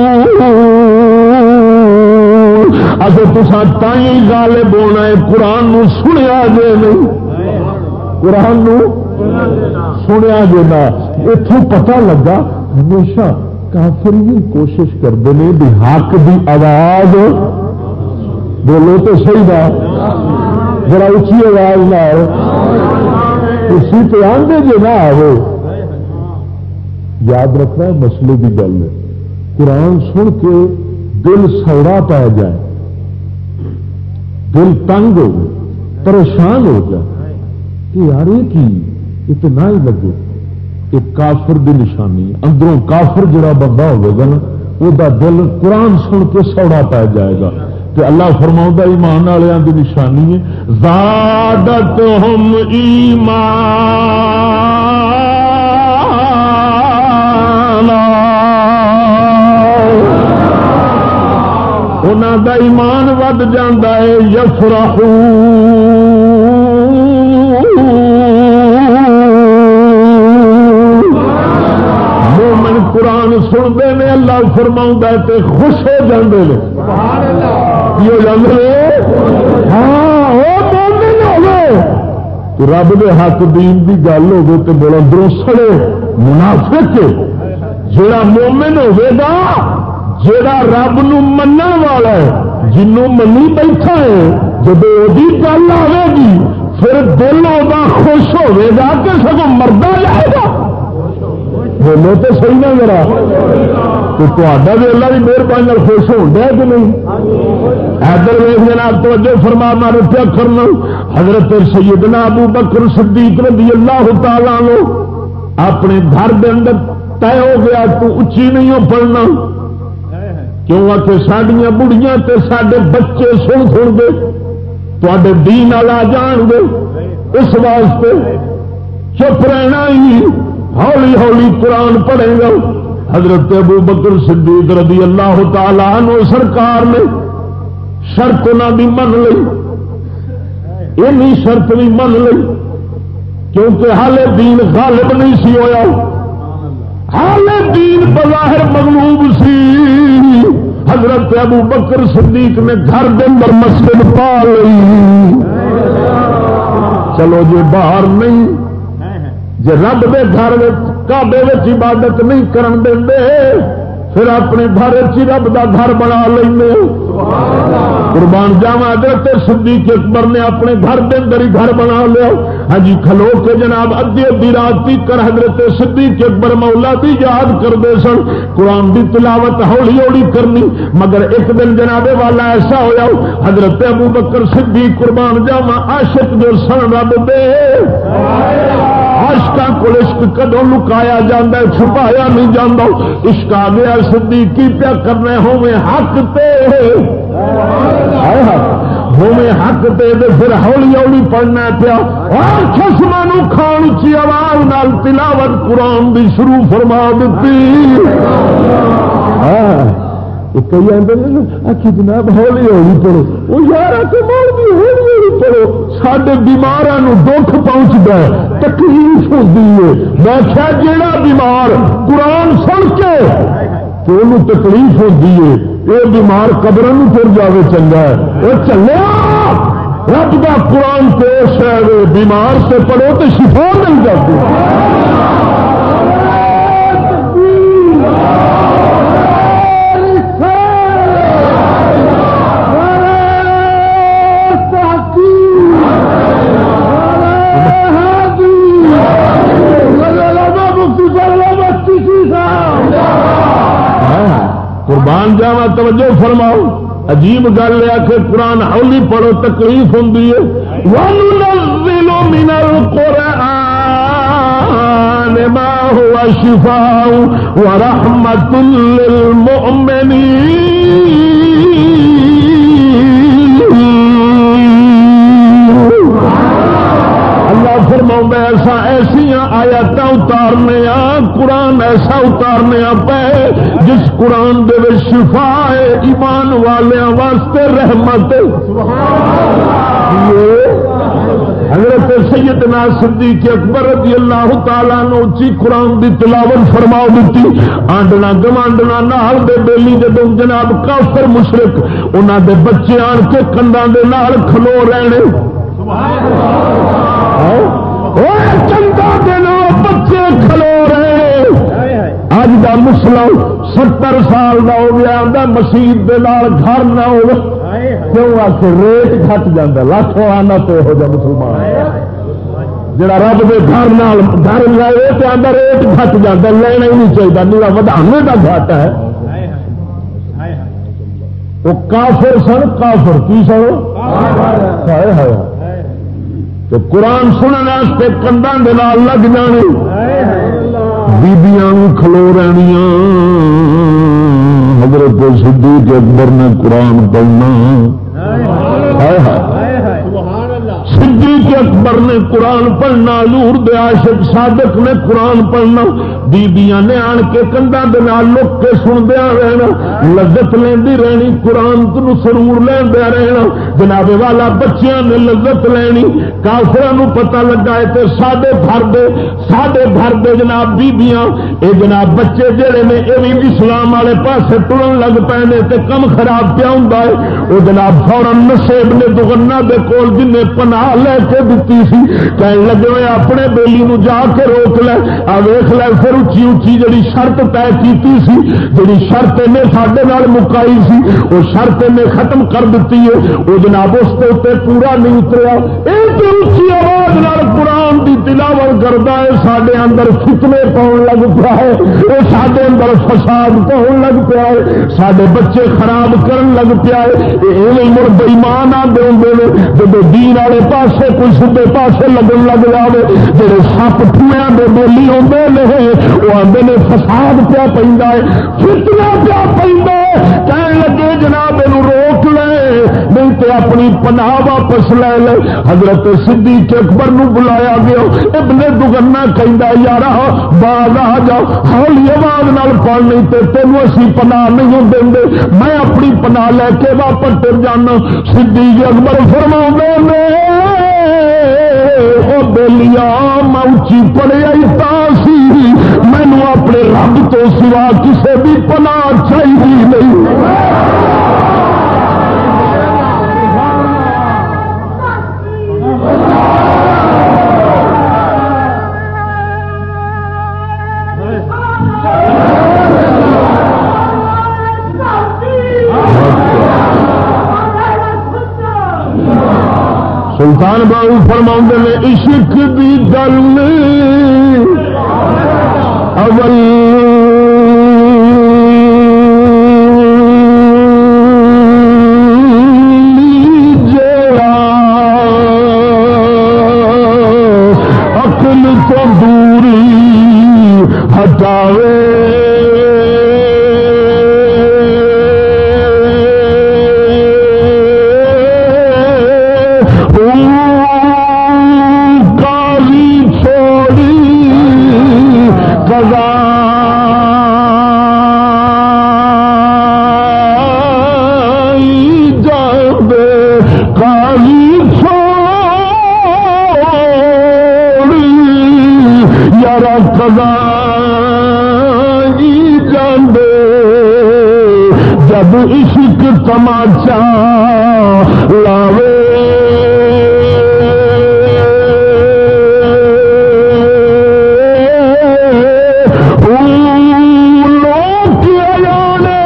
اگر تسا تھی غالب ہونا ہے قرآن نو سنیا جے نہیں، قرآن نو سنیا جے نہ، اتوں پتہ لگا ہمیشہ کافر بھی کوشش کرتے ہیں بھی حق دی آواز بولو تو صحیح بات، ذرا اچھی آواز نہ آئے، اسی پہ آدھے جو نہ آئے، یاد رکھنا مسئلے کی گل ہے، قرآن سن کے دل سوڑا پا جائے، دل تنگ ہو پریشان ہو جائے کہ یار یہ کی اتنا ہی لگے، ایک کافر دی نشانی، اندروں کافر جڑا بندہ ہوگا نا وہ دل قرآن سن کے سوڑا پا جائے گا، کہ اللہ فرماؤں ایمان والوں کی نشانی ہے زادتہم ایمانا، انہاں دا ایمان ود جاندا ہے، یفرحون مومن قرآن سنتے ہیں اللہ فرماؤں تے خوش ہو جاندے نے، سبحان اللہ، کی ہو جاتے ہاں وہ مومن ہوگے تو رب دے حق دین کی گل ہوگی تو بڑا دروسڑے منافق جڑا مومن ہوے گا جڑا رب نو منن والا ہے جنوں منی بیٹھا ہے جب وہی گل آئے گی پھر دل وہ خوش ہوے گا کہ سگوں مردا جائے گا بولو تو صحیح نہ ذرا تو بھی اللہ کی مہربانی خوش ہو گیا کہ نہیں ادھر ویخ جناب توجہ فرما مارے پیا کرنا حضرت سیدنا ابو بکر صدیق رضی اللہ تعالیٰ عنہ اپنے گھر کے اندر طے ہو گیا تو اچھی نہیں ہو پڑھنا کیوں آ کے سڈیا بڑیاں تے سڈے بچے سن گے تے دین والا جان گے اس واسطے چپ رہنا ہی ہولی ہولی قرآن پڑھے گا حضرت ابو بکر صدیق رضی اللہ تعالیٰ عنہ سرکار نے شرط انہوں کی من لی یہ شرط بھی من لی کیونکہ حالے دین غالب نہیں سی ہویا حالے دین بظاہر مغلوب سی حضرت ابو بکر صدیق نے گھر کے اندر مسجد پا لی چلو جی باہر نہیں جی رب دے گھر کعبے عبادت نہیں کرن دے پھر اپنے گھر رب دا گھر بنا لیں قربان جاوا حضرت صدیق اکبر نے اپنے گھر کے اندر ہی گھر بنا لیا ہاں جی کھلو کے جناب ادھی ادھی رات کر حضرت صدیق اکبر مولا دی یاد کرتے سن قرآن دی تلاوت ہولی ہولی کرنی مگر ایک دن جناب والا ایسا ہوا حضرت ابو بکر صدیق قربان جاوا عاشق جو سن رب دے عاشقاں کو عشق کدوں لکایا جاتا ہے چھپایا نہیں جاتا عشق آ گیا صدیق کی پیا کرنا ہوے حق تے ہوے حق تے پھر ہولی ہولی پڑھنا پیا اور چشمہ نو کھان چی آواز نال تلاوت قرآن دی شروع فرما دیتی کئی آدھے جناب ہولی ہولی پڑھو وہ یار بھی ہولی ہولی پڑھو سارے بیماروں دکھ پہنچتا ہے تکلیف ہوتی ہے میں کیا جیڑا بیمار قرآن سن کے تو انہوں تکلیف ہوتی ہے یہ بیمار قبر تر جائے چنگا ہے وہ چلے رب کا قرآن پیش ہے بیمار سے پڑھو تو شفا مل جاتی قربان جاوا توجہ فرماؤ عجیب گل ہے کہ قرآن ہولی پڑھو تکلیف ہوں وَنُنَزِّلُ مِنَ الْقُرْآنِ مَا هُوَ شِفَاءٌ وَرَحْمَةٌ لِّلْمُؤْمِنِينَ اللہ فرماؤں ایسا ایسیا آیات اتارنے قرآن ایسا اتارنے پے جس قرآن دے شفا ہے ایمان والوں واسطے رحمت حضرت سیدنا صدیق اکبر رضی اللہ تعالیٰ نے اچھی قرآن دی تلاوت فرما دیتی آنڈنا گوانڈنا نال دے بیلی جدوں جناب کافر مشرک انہاں دے بچے آن کے کنداں دے نال کھلو رہنے چندہ دے نال بچے کھلو رہے اج دا مسلم 70 سال دا ہو گیا آندا مسجد دے نال گھر نہ ہو کیوں آ کے ریٹ گھٹ جاتا لاکھوں آنا تو ہو جا مسلمان جڑا رب دے گھر نال گھر لائے تو آندا ریٹ گھٹ جاتا لینا ہی نہیں چاہیے نیلا ودانے کا گھاٹا ہے وہ کافر سن کافر کی سن ہے تو قرآن سننے کنداں دے نال لگ جانے بیبیاں کھلو رہنیاں حضرت صدیق اکبر نے قرآن پڑھنا صدیق اکبر نے قرآن پڑھنا، حضور دے عاشق صادق نے قرآن پڑھنا، بیبیاں نے آن کے کنڈا دے نال لک کے سندیا رہنا، لذت لیندی رہنی، قرآن تو سرور لیندیا رہنا، جناب والا بچیاں نے لذت لینی، کافراں پتہ لگا ہے تے ساڈے گھر دے جناب بیبیاں اے جناب بچے جڑے نے اے بھی اسلام والے پاسے ٹرن لگ پے نے تے کم خراب پیا ہوندا ہے، او جناب فوراً نصیب نے دگنا دے کول جن پناہ لے کے دتی سی کہن لگے ہوئے اپنے بیلی نو جا کے روک لے، آ ویکھ لے پھر اچھی اچھی جڑی شرط طے کیتی سی، جڑی شرط نے ساڈے نال مکائی سی، وہ شرط نے ختم کر دیتی ہے، وہ جناب اس کے اتنے پورا نہیں اتریا، ایک اچھی آواز نال قرآن کی تلاوت کرتا ہے، سڈے اندر فتنے پاؤن لگ پیا ہے، وہ سڈے اندر فساد پاؤن لگ پیا ہے، سڈے بچے خراب کرن لگ پیا ہے، یہ مڑ بےمان آتے ہوں جب دین والے پاسے کوئی سبے پاسے لگن لگ جائے، جڑے سپ ٹوئیاں دے بولی آتے ہیں وہ آتے نے فساد پیا پہ فتنا پیا پہ کہن لگے جناب یہ روک لے نہیں تو اپنی پناہ واپس لے لے۔ حضرت صدیق اکبر نو بلایا گیا، ابن دگنا کہندا یارا باز آ جا، ہولی آواز نال پڑھ نہیں تے تینوں اسی پناہ نہیں دیں گے، میں اپنی پناہ لے کے واپس ٹر جانا۔ صدیق اکبر فرماؤندے نے او بیلیا میں اچھی پڑھیا سی، مینو اپنے رب تو سوا کسے بھی پناہ چاہیے نہیں۔ سلطان باہو فرماؤندے نے عشق دی گل اول جڑا عقل تو دوری ہٹاوے جب عشق تماچا لاوے لوگ جانے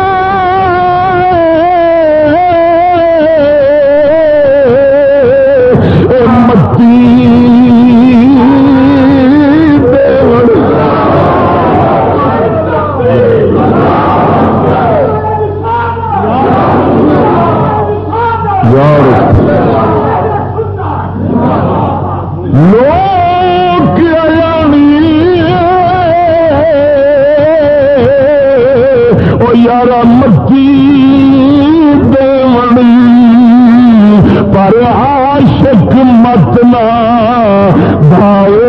متی یارا متی دیونی پر عاشق مت نہ بھاوے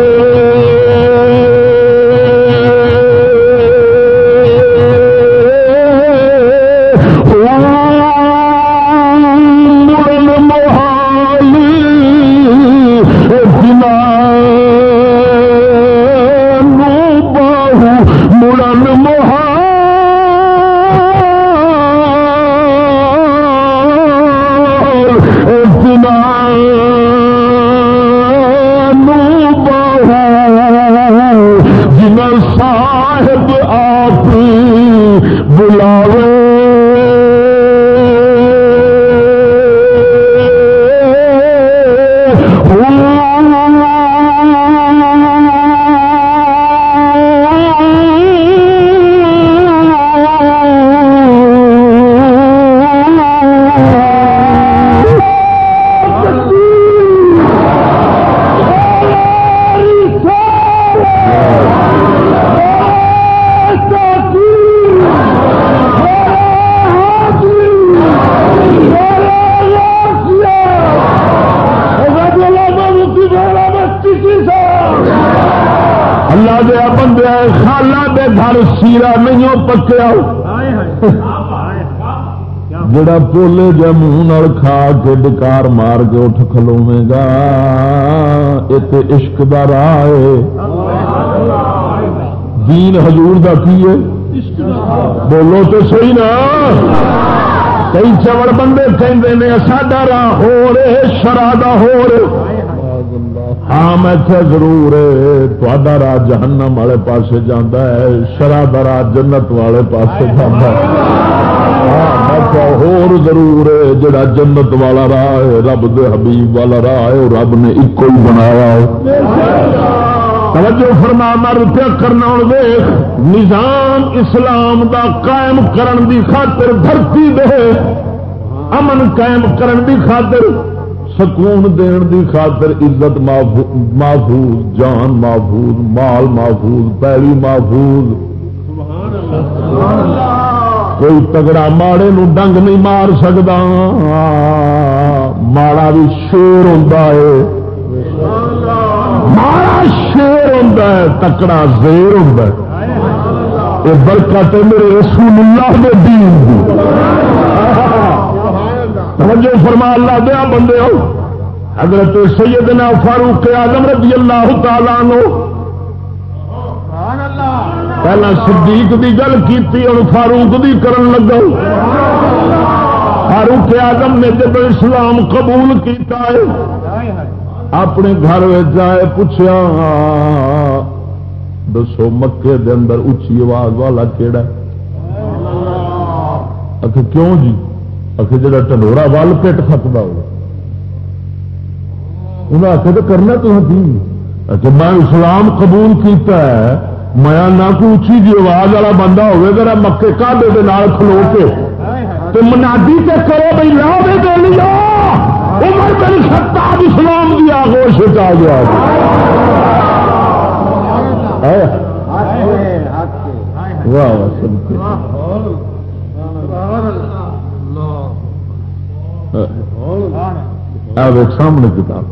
مڑن محال جنا نو باہو مڑن محال صاحب آپ بلاوے بندے خالہ دے گھر سیرا نہیں پکیا جڑا پولے جا منہ کھا کے ڈکار مار کے اٹھ کھلوے گا یہ عشق دا راہ ہے دین حضور دا کی ہے بولو تو صحیح نا کئی چوڑ بندے کہندے نے ساڈا راہ ہو رہے شرع دا ہو رہے ہاں میں کیا ضرور ہے تہاڈا راہ جہنم والے پاسے جاندا ہے شرع دا راہ جنت والے پاسے جاندا ہے ہور ضرور ہے جڑا جنت والا راہ ہے رب دے حبیب والا راہ ہے رب نے ایک ہی بنایا توجہ فرما مر پیا کرنا ویخ نظام اسلام دا قائم کرن دی خاطر دھرتی دے امن قائم کرن دی خاطر سکون دین دی خاطر عزت محفوظ جان محفوظ مال محفوظ پیڑی محفوظ کوئی تگڑا ماڑے نو ڈنگ نہیں مار سکتا ماڑا بھی شیر ہوتا ہے ماڑا شیر ہوتا ہے تکڑا زیر ہوتا ہے یہ برکت ہے میرے رسول اللہ دے دین توجہ فرما اللہ دیا بندے ہو حضرت سیدنا فاروق اعظم رضی اللہ تعالیٰ عنہ پہلا صدیق دی گل کی اور فاروق دی کرن لگا فاروق اعظم نے جب اسلام قبول کیتا ہے اپنے گھر جائے پوچھا دسو مکے دے اندر اچھی آواز والا کیڑا ہے کیوں جی جڑا ٹنڈورا ول پٹ سکتا ہو انہیں آخر تو کرنا تو میں اسلام قبول کیتا ہے میں نہ کوئی اچھی جی آواز والا بندہ ہوئے ذرا مکے کاڈے دے نال کھلو کے تو منادی تے کرو بھائی لا دے دے لیا عمر بن خطاب اسلام کی آغوش آ گیا سامنے کتاب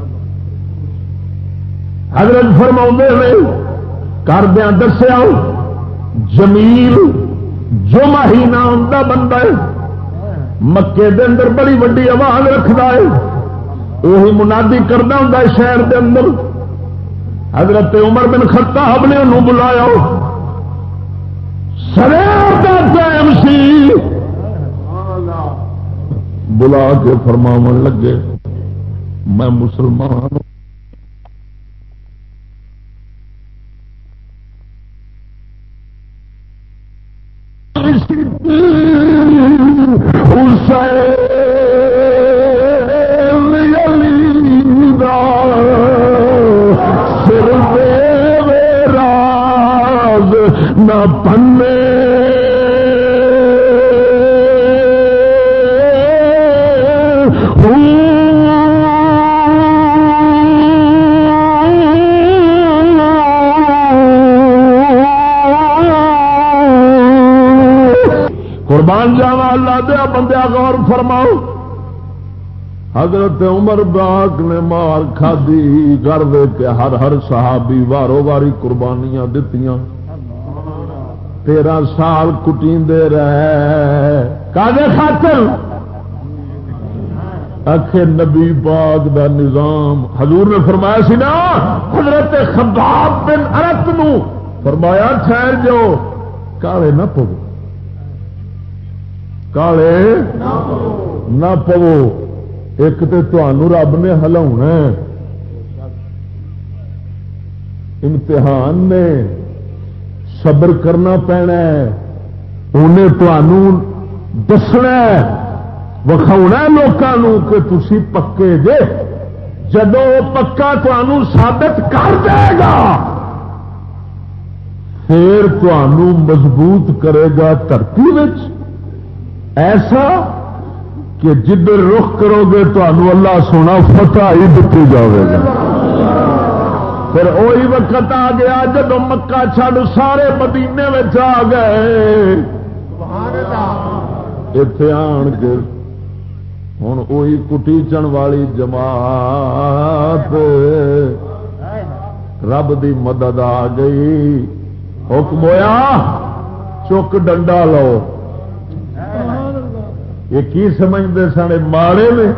حضرت فرماؤں نے کردیا دسیا جمیل جو مہینہ آتا بندہ ہے مکے دے اندر بڑی وڈی آواز رکھتا ہے وہی منادی کرتا ہوں شہر دے اندر حضرت عمر بن خطاب نے انہوں بلایا سویر کا ٹائم سی بلا کے فرماون لگے میں مسلمان نہ پنے قربان جاوا اللہ دیا بندیا غور فرماؤ حضرت عمر باغ نے مار کھادی گھر دے کے ہر صحابی وارو واری قربانیاں دتیاں 13 سال کٹیندے رہے کاغے خاطر اکھے نبی پاک دا نظام حضور نے فرمایا سی نا حضرت خباب بن ارت نو فرمایا ٹھہر جاؤ کالے نہ پو کالے نہ پو ایک تے تانوں رب نے ہلاونا امتحان نے صبر کرنا پینا انہیں تانوں دسنا وکھاؤنا لوگوں کہ تسی پکے جے جدو پکا تانوں ثابت کر دے گا پھر تانوں مضبوط کرے گا دھرتی وچ ایسا کہ جدھر رخ کرو گے تانوں اللہ سونا فتح ہی دیتی جاوے گا پھر وہی وقت آ گیا جب مکہ چھڈ سارے مدینے میں آ گئے اتے آن کے ہوں وہی کٹیچن والی جماعت رب دی مدد آ گئی. حکم ہویا چک ڈنڈا لو. یہ کی سمجھتے سن ماڑے میں؟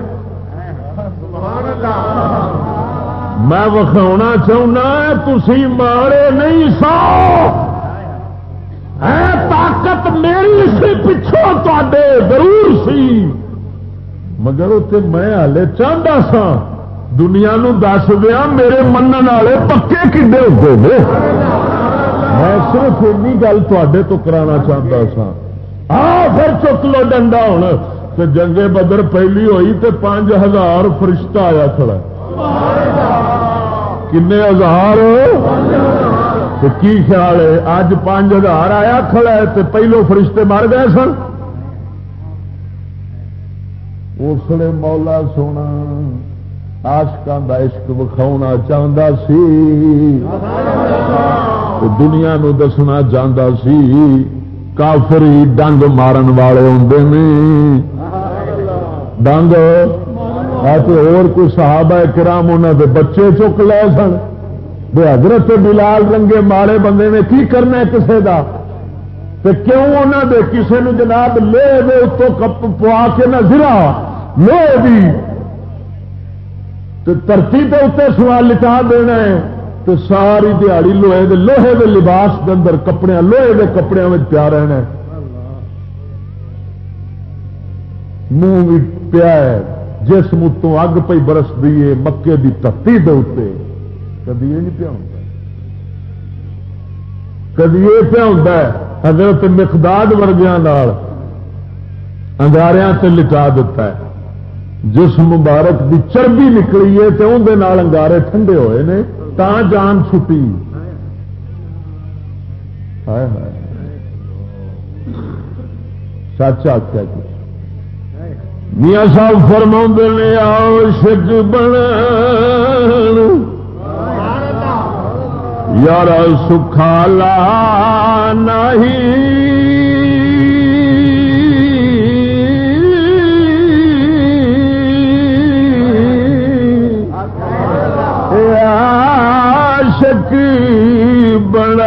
میں وکھاؤنا چاہنا تسی ماڑے نہیں سو. طاقت میری سی پچھوں تے ضرور سی مگر اتنے میں ہالے چاہتا سا دنیا نو دس دیا میرے منن والے پکے کڈے ہوتے ہیں. میں صرف اینی گل تے تو کرانا چاہتا سا. پھر چک لو ڈنڈا ہوں تو جنگے بدر پہلی ہوئی تو 5000 فرشتہ آیا کھڑا. کنے ہزار کی خیال ہے؟ اج 5000 آیا کھڑا ہے تو پہلو فرشتے مر گئے سن. اس لیے مولا سونا عاشقاں دا عشق وکھاؤنا چاہتا سی دنیا نو دسنا چاہتا سی کافر ہی ڈنگ مارن والے ہوندے نے. ڈنگ اور کوئی صحابہ کرام انہوں دے بچے چک لے سن. حضرت بلال رنگے ماڑے بندے نے کی کرنا ہے کسے دا تے کیوں انہوں دے کسے نو جناب لے دے اتوں کپ پوا کے نہ زرا لے دی تے دھرتی تے اتنے سوال لٹا دینا ہے تو ساری دیہڑی لوہے دے لباس دے اندر کپڑے لوہے دے کپڑے میں پیا رہنا ہے. منہ بھی پیا ہے جسم اتوں اگ پہ برس دیے مکے دی تختی دے اتنے. کدی یہ نہیں پیا ہوتا کدی یہ پیا ہوتا ہے. حضرت مقداد ورگیاں انگاریاں تے لٹا دیتا ہے. جسم مبارک دی چربی نکلی ہے تو اندر انگارے ٹھنڈے ہوئے نے تا جان چھٹی. ہائے ہائے سچ آخیا جی. میاں صاحب فرما نے عاشق بن یار سکھالا نہیں عاشق بن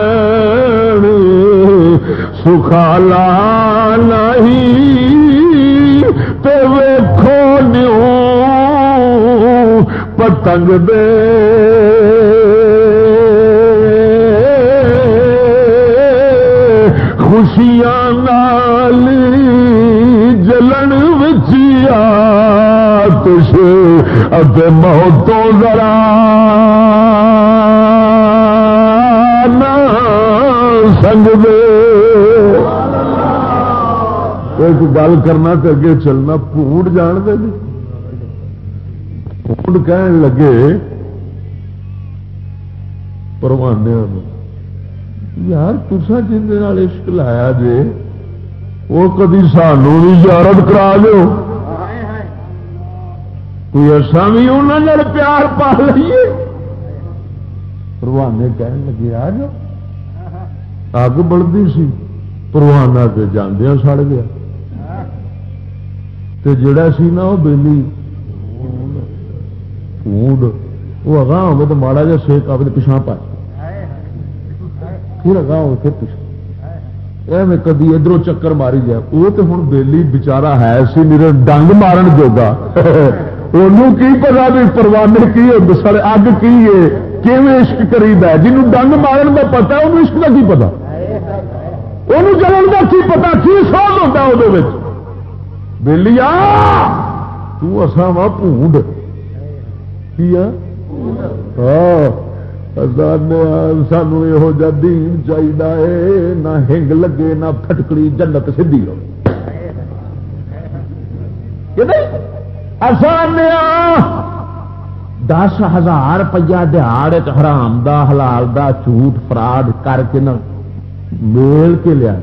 سکھالا نہیں تے ویکھو نیوں پتنگ دے خوشیاں نال جلن وچ آتش اتے موتوں ذرا نہ سنگ دے. ایک گل کرنا تو اگے چلنا. پونڈ جان دے جی پونڈ کہن لگے پروانے یار تسا جن عشق لایا جے وہ کدی سانوں بھی زیارت کرا دو کوئی ایسا بھی انہوں نے پیار پا لیے. پروانے کہن لگے آ جاؤ. اگ بڑھتی سی پروانہ تے جاندیاں سڑ گیا تے جڑا سی نا وہ بیلی پونڈ وہ اگاں ہوگا تو ماڑا جا سیک آپ پچھا پائے پھر اگاں ہو پھر پچھا میں کدی ادھر چکر ماری جائے. وہ تو ہوں بیلی بچارا ہے سی میرے ڈنگ مارن جوگا انہوں کی پتا بھی پروانے کی سر اگ کی ہے کیویں عشق کریدا ہے. جنہوں ڈنگ مارن کا پتا انہوں عشق کا کی پتا انہوں جلن کا کی پتا کی سوال ہوتا وہ بیلی آسا وا پونڈ کی سانو یہو جا دین چاہیے نہ ہنگ لگے نہ پھٹکڑی جنت سدھی ہو. آسان 10,000 روپیہ دہاڑ حرام دا حلال دا جھوٹ فراڈ کر کے نہ میل کے لیا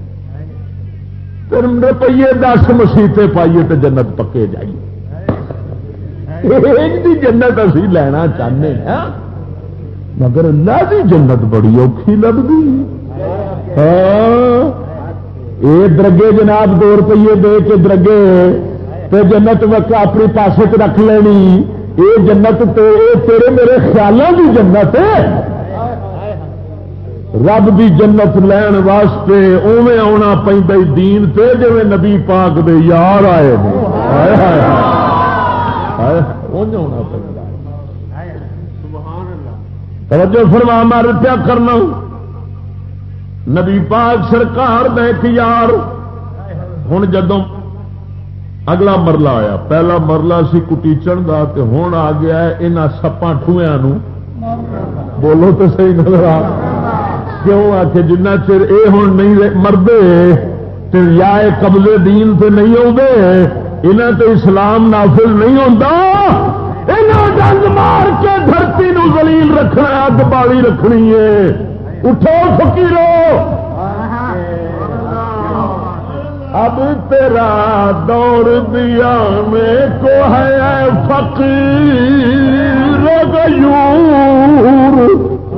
روپیے 10 مسیطے پائیے تو جنت پکے جائیے. جنت اسی لینا چاہتے ہیں مگر اللہ کی جنت بڑی اوکھی لگتی. یہ درگے جناب 2 روپیے دے کے درگے تے جنت وقت اپنی پاسے رکھ لینی یہ جنت تیرے میرے خیالوں کی جنت ہے. رب دی جنت لین واسطے اوے آنا پیندا دین تے جویں نبی پاک دے یار آئے ہونا پیندا. توجہ فرما مر پیا کرنا نبی پاک سرکار دے ایک یار. ہن جدوں اگلا مرلہ آیا, پہلا مرلہ سی کٹیچن دا تے ہن آ گیا ہے انہاں سپاں ٹھویاں نو. بولو تو صحیح نظر آ کیوں آ کے جنہ چر اے ہن نہیں مردے تے یا قبضے دین تے نہیں آدھے انہاں تے اسلام نافذ نہیں ہوتا. انہاں ڈنگ مار کے دھرتی نو ذلیل رکھنا, اگ بالی رکھنی ہے. اٹھو فقیرو اب تیرا دور دیا میں کو ہے فقیر غیور.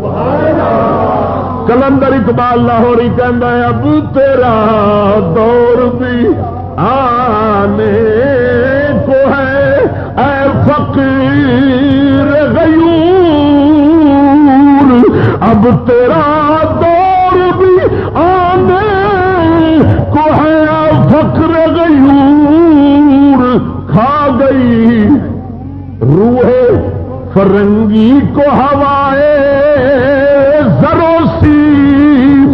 کلندر اقبال لاہوری کہندا ہے اب تیرا دور بھی آنے کو ہے اے فقیر غیور. اب تیرا دور بھی آنے کو ہے فقر غیور. کھا گئی روح فرنگی کو ہوائے زرو سیم.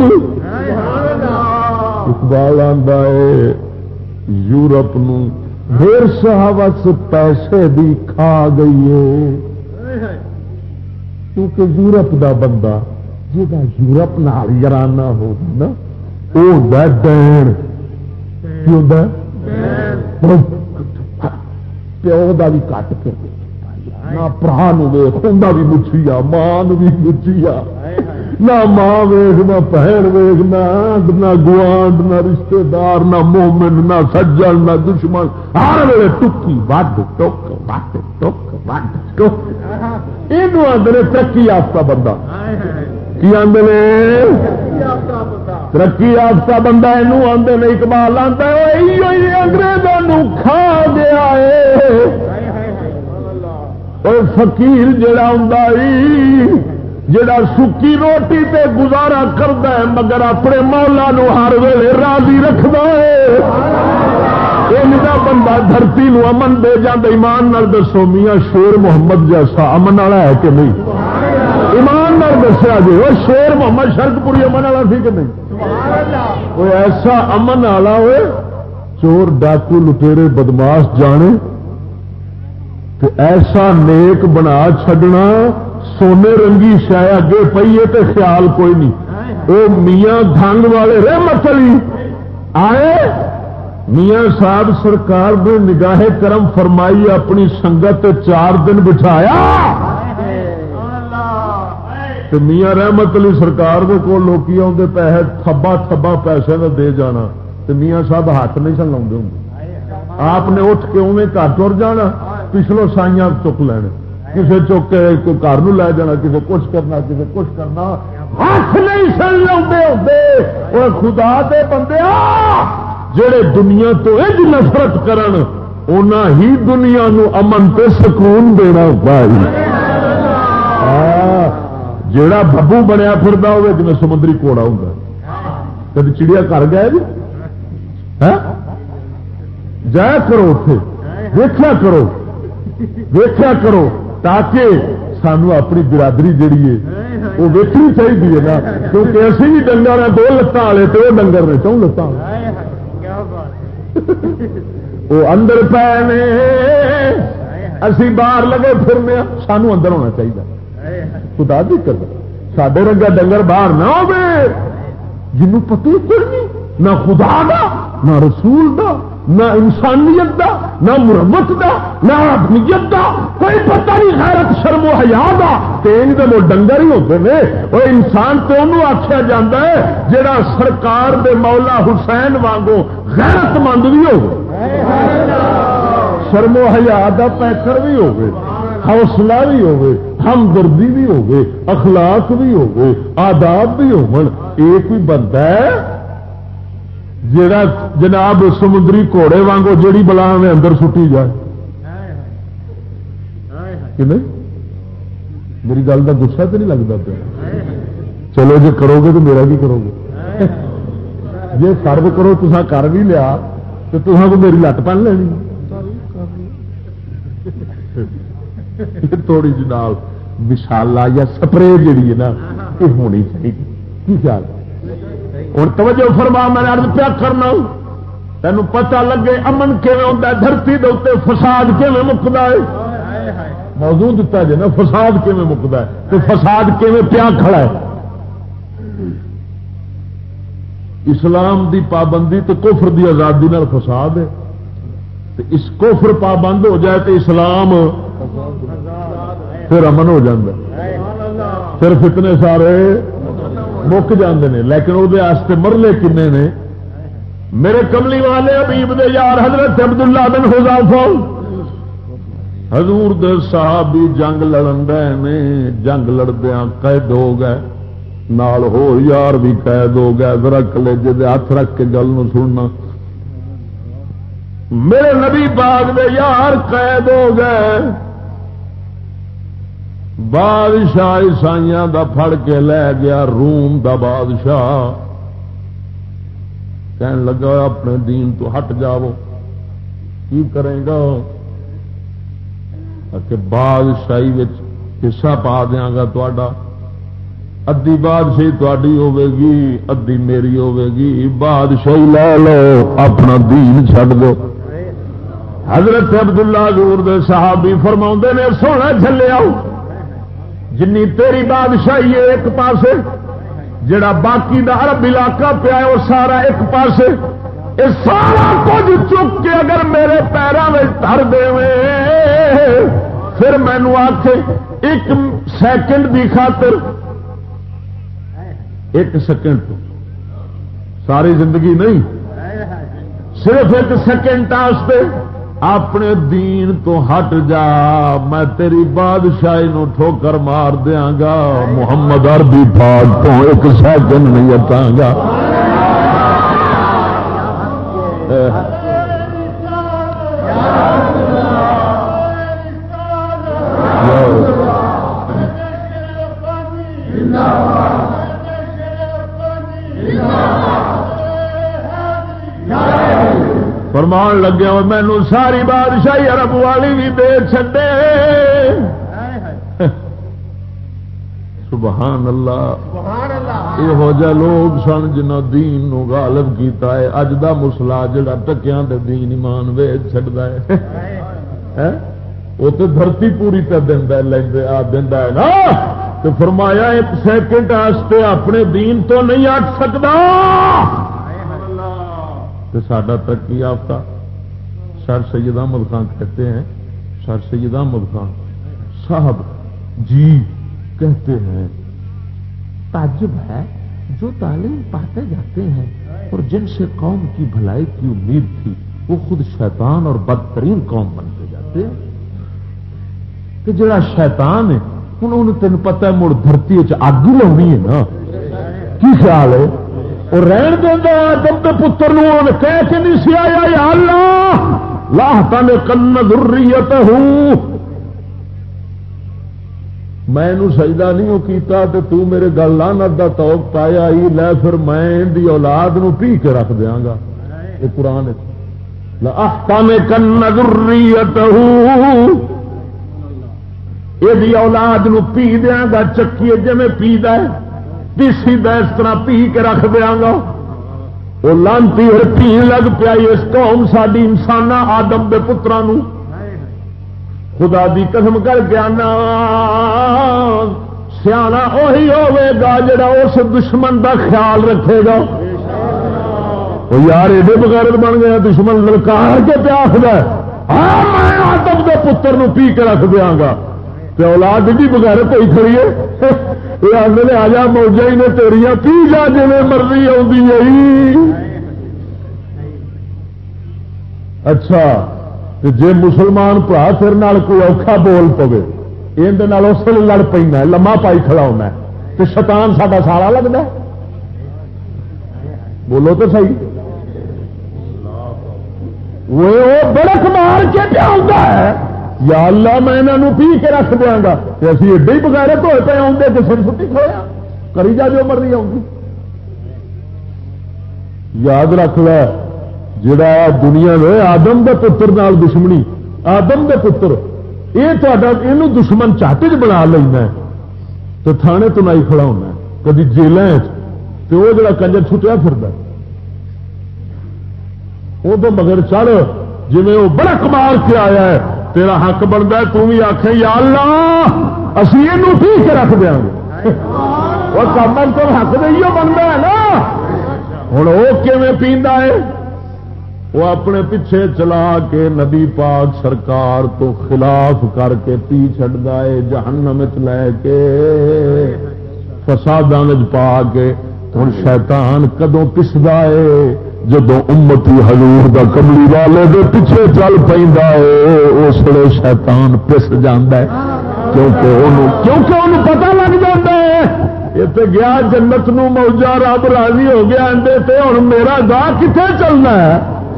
اقبال آندا ہے یورپ نو ہرس ہوس پیسے بھی کھا گئی ہے. کیونکہ یورپ دا بندہ جہاں یورپ نال یارانہ ہوگا نا وہ دین پیو کا بھی کٹ کے نہ برا ویخ ان بھی مچھی آ ماں بھی مچھی آ نہ ماں ویخ نہ بہن ویخ نہ گوانڈ نہ رشتے دار نہ مومن نہ سجن نہ دشمن ہر ویلے ٹکی وڈ ٹک وڈ ٹک وڈ ٹک. یہ آدھے ترقی یافتہ بندہ. کی آدھے ترقی یافتہ بندہ یہ آدھے نہیں. اقبال آتا ہے انگریزوں کھا گیا ہے. فقیر جڑا ہوں جڑا سکی روٹی تے گزارا کرتا ہے مگر اپنے مولا نو ہر ویلے راضی رکھتا ہے. یہ بندہ دھرتی نو امن دے جاندے. ایمان نال دسو میاں شیر محمد جیسا امن والا ہے کہ نہیں؟ ایمان نال دسیا جی وہ شیر محمد شرک پوری امن والا سی کہ نہیں؟ وہ ایسا امن والا ہوئے چور ڈاکو لٹیرے بدماش جانے تو ایسا نیک بنا چھڈنا. سونے رنگی شاید اگے پئی ہے تے خیال کوئی نہیں. وہ میاں دھنگ والے رحمت علی آئے میاں صاحب سرکار نے نگاہ کرم فرمائی اپنی سنگت 4 دن بٹھایا. تو میاں رحمت علی سرکار دے کول لوکی آتے پیسے تھبا تھبا پیسے کا دے جانا تو میاں صاحب ہاتھ نہیں سن لاؤں ہوں. آپ نے اٹھ کے انہیں گھر تر جانا پچھلوں سائیاں چک لینے کسے چک کے گھر لے جانا کسے کچھ کرنا کسے کچھ کرنا ہاتھ نہیں سن لاؤں ہوتے. اور خدا دے بندے جڑے دنیا تو انج نفرت کرن اونا ہی دنیا نو امن تے سکون دینا بھائی. جڑا ببو بنیا پھردا ہوے جویں سمندری کوڑا ہوندا کدی چڑیا گھر گئے جی جایا کرو اتنے ویکھیا کرو تاکہ سانو اپنی برادری جڑی ہے وہ ویکھنی چاہیے نا. کیونکہ اسی بھی ڈنگر ہیں 2 لتاں والے تو وہ ڈنگر نے 4 لتاں وہ اندر پے نے اسی باہر لگے پھرنے سانو اندر ہونا چاہیے. خدا دی کر ساڈے رنگا ڈنگر باہر نہ ہوے جنوں پتہ ہی کوئی نہیں نہ خدا دا نہ رسول دا نہ انسانیت دا نہ مرمت دا نہ آدمیت دا کوئی پتہ نہیں غیرت شرم و حیا دا تین دے وہ ڈنگر ہی ہوتے ہیں. وہ انسان تو انہوں آخیا جاتا ہے جڑا سرکار دے مولا حسین وانگو غیرت مند بھی ہو شرم و حیا دا پیکر بھی ہوگی حوصلہ بھی ہوگی ہمدردی بھی ہوگی اخلاق بھی ہوگی آداب بھی ہون. ایک ہی بندہ ہے جڑا جناب سمندری گھوڑے وانگو جیڑی بلا میں اندر سٹی جائے کہ نہیں؟ میری گل کا گسا تو نہیں لگتا پیا؟ چلو جی کرو گے تو میرا بھی کرو گے، جی فرض کرو تو کر بھی لیا تو کو میری لت پن لینی تھوڑی جی نال مشالہ یا سپرے جیڑی ہے نا یہ ہونی چاہیے. کی خیال اور توجہ فرما، میں عرض پیا کرنا تینوں پتہ لگے امن کیویں ہوندا ہے دھرتی دے اوتے، فساد کیویں مکدا ہے. موضوع دتا جی نا فساد کیویں مکدا ہے تو فساد کیویں پیا کھڑا ہے. اسلام دی پابندی تو کفر دی آزادی نال فساد ہے. اس کفر پابند ہو جائے تو اسلام پھر امن ہو جاتا، پھر فتنے سارے مک جاندے نے. لیکن وہ مرلے کنے نے؟ میرے کملی والے حبیب دے یار حضرت عبداللہ بن حذیفہ حضور دے صحابی جنگ لڑن رہے نے، جنگ لڑدیاں قید ہو گئے، نال ہو یار بھی قید ہو گئے. ذرا کلیجے دے ہاتھ رکھ کے گل نو سننا. میرے نبی باغ دے یار قید ہو گئے، بادشاہ عیسائیاں دا پھڑ کے لے گیا، روم دا بادشاہ. کہن لگا اپنے دین تو ہٹ جاؤ. کی کرے گا؟ کہ بادشاہی حصہ پا دیاں گا تہاڈا، ادھی بادشاہی تہاڈی ہوے گی، ادھی میری ہوے گی. بادشاہی لے لو، اپنا دین چھڈ دو. حضرت عبداللہ حضور دے صحابی فرماؤندے نے سونا جھلیا جنی تیری بادشاہی ہے ایک پاسے، جڑا باقی دا عرب علاقہ پیا ہے وہ سارا ایک پاسے. یہ سارا کچھ چک کے اگر میرے پیروں میں دھر دے پھر مینو آکھے ایک سیکنڈ دی خاطر، ایک سیکنڈ تو ساری زندگی نہیں، صرف ایک سیکنڈ واسطے اپنے دین تو ہٹ جا، میں تیری بادشاہی نو ٹھوکر مار دیاں گا. محمد عربی پاک تو ایک سیکنڈ نہیں ہٹاں گا. فرمان لگے اور مینو ساری بادشاہی عرب والی بھی دے چھڈے. سبحان اللہ. یہو جہ لوگ سن جنہ دین نو غالب کیتا ہے. اج دا مسلا جڑا ٹکیاں تے دین ایمان ویچ چھڈدا ہے، وہ تو دھرتی پوری پہ دیندا ہے نا. تو فرمایا ایک سیکنڈ واسطے اپنے دین تو نہیں ہٹ سکدا. تو ساڈا ترقی یافتہ سر سید احمد خان کہتے ہیں، سر سید احمد خان صاحب جی کہتے ہیں تعجب ہے جو تعلیم پاتے جاتے ہیں اور جن سے قوم کی بھلائی کی امید تھی وہ خود شیطان اور بدترین قوم بنتے جاتے ہیں. کہ جڑا شیطان ہے انہوں نے تین پتہ ہے مڑ دھرتی اگ ہی لونی ہے نا. کی خیال ہے؟ اور رہن دینا آدم کے پتر کہہ کے نہیں سی آیا یا اللہ لا تحرقن ذریتہ، میں سجدہ نہیں کیتا تو میرے گل لعنت دا توق پایا ہی لے پھر میں دی اولاد نو پی کے رکھ دیاں گا. یہ قرآن ہے. لا تحرقن ذریتہ، یہ اولاد نو پی دیاں گا چکی جی میں پی دے پیسی دا اس طرح پی کے رکھ دیا گا. وہ لانتی اور پی لگ پیا اس قوم ساری انسان آدم دے پترا نو. خدا دی قسم کر کے آنا سیاح وہی ہوے گا جڑا اس دشمن دا خیال رکھے گا. وہ یار ایڈے بغیرت بن گیا دشمن للکار کے پیاس ہے میں آدم دے پتر نو پی کے رکھ دیا گا. تو اولاد بھی بغیرت ہوئی کھڑی ہے. آدھے آ جا موجہ ہی نے تیریاں پی جا جی مرضی آئی. اچھا جی مسلمان برا پھر کوئی اوکھا بول پوے یہ اس لیے لڑ پینا لما پائی کھڑا ہونا تو شیطان ساڈا سارا لگتا. بولو تو صحیح. وہ بڑک مار کے پیا ہوتا ہے یا اللہ میں انہوں پی کے رکھ دیا گا کہ اسی ایڈے ہی بغیرت ہوئے پہ آؤں گے کہ سر سٹی کھویا کری جا جو مرضی آؤں گی. یاد رکھ لے جڑا دنیا میں آدم دے پتر نال دشمنی آدم دے پتر یہ دشمن چاٹے چ بنا لینا تو تھانے تو نائی کھڑا ہونا کدی جیل تو وہ جڑا کنجر چھٹیا پھر وہ تو مگر چڑھ جی وہ بڑا کمال کے آیا ہے تیرا حق بنتا ہے تم بھی آخ یا اللہ اسی یہ پی کے رکھ دیا گے وہ کم از کم حق دئیو بنتا ہے نا. ہوں وہ کیون پیندا ہے وہ اپنے پیچھے چلا کے نبی پاک سرکار تو خلاف کر کے پی چڑھتا ہے جہنم لے کے فساداں پا کے. ہوں شیطان کدوں پسدا ہے جدو امتی حضور دا کملی والے دے پیچھے چل پیندا ہے اس لیے شیطان پس جاندا ہے کیونکہ انہوں پتہ لگ جاتا ہے یہ تو گیا جنت نو موجا رب راضی ہو گیا اندے تے ہوں میرا گاہ کتنے چلنا ہے.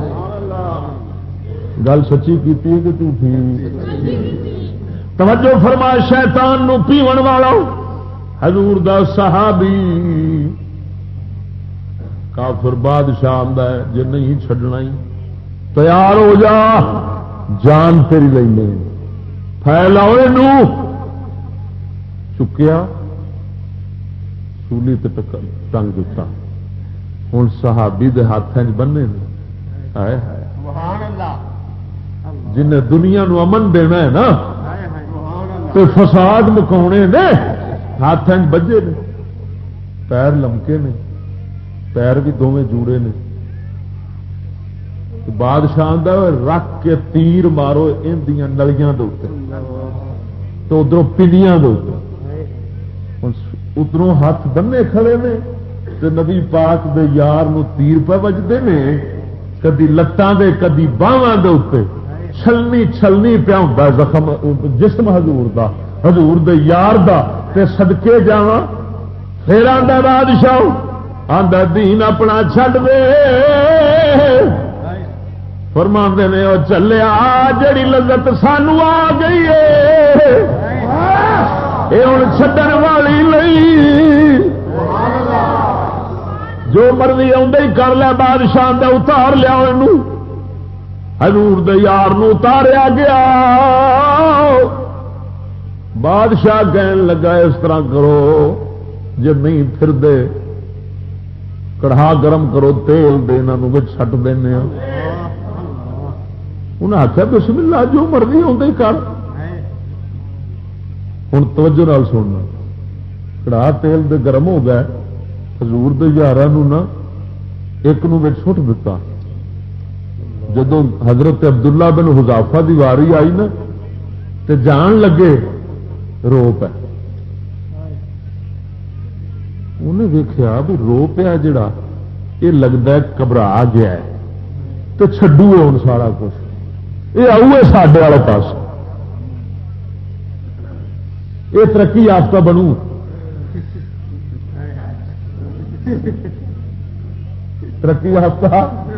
گل سچی کیتی ہے کہ جھوٹی؟ توجہ فرما شیطان نو پیون والا حضور دا صحابی کافر بادشاہ آندا ہے جے نہیں چھڈنا ہی تیار ہو جا جان تیری لینے پھیلاؤ نو چکیا سولی تے ٹنگ دیتا. ہوں صحابی دے ہاتھ بننے آئے جنہیں دنیا نو امن دینا ہے نا تو فساد مکاؤنے نے ہاتھ بجے نے پیر لمکے نے پیر بھی دونوں جوڑے نے. بادشاہ رکھ کے تیر مارو ان نلیاں تو ادھر پنڈیاں ادھروں ہاتھ بننے کھڑے نے تو نبی پاک دے یار نو تیر پہ بجتے ہیں کدی لتاں دے کدی باہواں دے اوپر چھلنی پیا ہوں زخم جسم حضور دا حضور دے یار دا تے صدقے جاواں پھر آندا بادشاہ آندا دین اپنا چھڈ دے فرماندے نے او چلیا جڑی لذت سانو آ گئی ہے اے ہن چھڈن والی نہیں جو مرضی آدھے ہی کر لیا بادشاہ دے اتار لیا حضور دے یار نو اتاریا گیا. بادشاہ کہن لگا اس طرح کرو جے نہیں پھر دے کڑھا گرم کرو تیل دے انہوں چھٹ دینا. انہیں آخیا بسم اللہ جو مرضی آدھے ہی کر. ہوں توجہ نال سننا کڑھا تیل دے گرم ہو گیا حضور دے یار ایک نو سٹ دیتا. جدو حضرت عبداللہ بن حذافہ دی واری آئی نا تے جان لگے رو پہ انہیں ویخیا بھی رو پیا جڑا یہ لگتا ہے گھبرا گیا ہے تو چڈو ہے ہوں سارا کچھ یہ آؤ ہے سڈے والے پاس یہ ترقی یافتہ بنوں ترقی یافتہ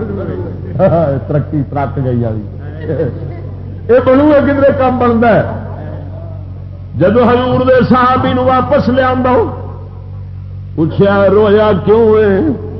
ترقی ترک گئی والی یہ بنو کدھر کام بنتا ہے. جب حضور دے صحابی نو واپس لیا پوچھا رویا کیوں ہے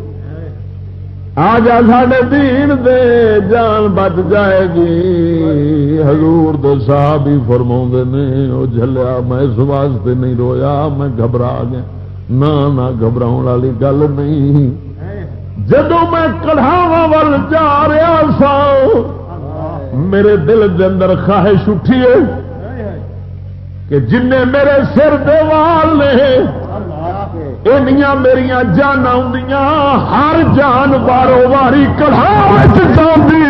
آ جا ساڈے دین دے جان بچ جائے گی. حضور دے صحابی فرماؤندے نے او جھلیا میں اس واسطے نہیں رویا میں گھبرا گیا. نہ گھبراؤن والی گل نہیں. جدو میں کڑھاواں ول جا رہا سا میرے دل دے اندر خواہش اٹھی ہے کہ جن میرے سر دے وال نے انیاں میریاں جانا ہوندیاں ہر جان وارو واری کڑھاواں وچ جاندی.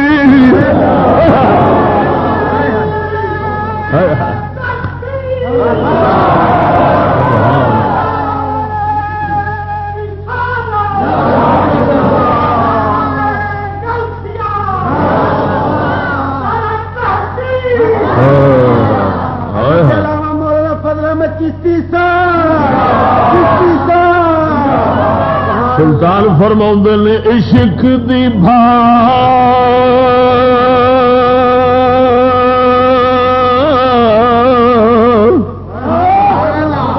سلطان فرماؤندے نے عشق دی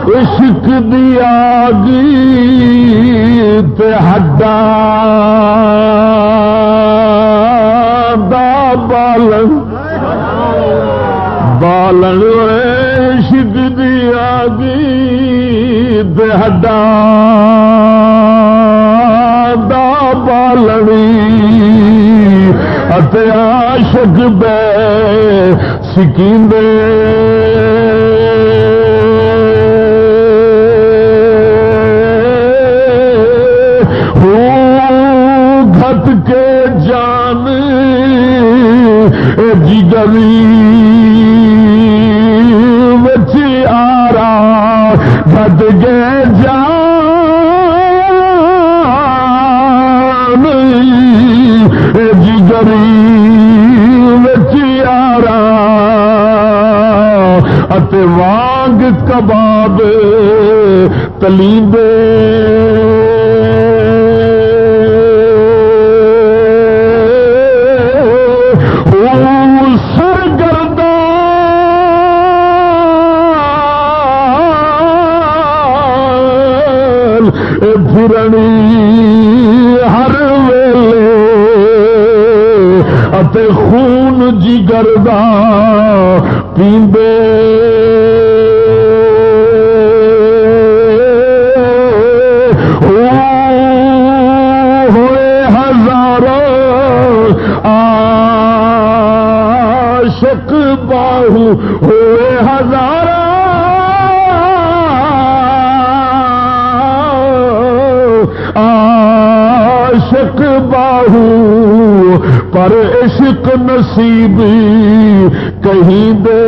عشق دی آگی تے ہڈا دا بالن بالن عشق دی آگی تے ہڈا دا بالنی اتے عاشق بے سکیندے گھت کے جان جگری بچی آرا گھت کے جان جگری بچی آرا اتے وانگ کباب تلیندے پھرنی ہر ویلے اتے خون جگر دا پیندے ہوئے ہزاروں عاشق باہو ہوئے ہزاروں عاشق باہو پر عشق نصیبی کہیں دے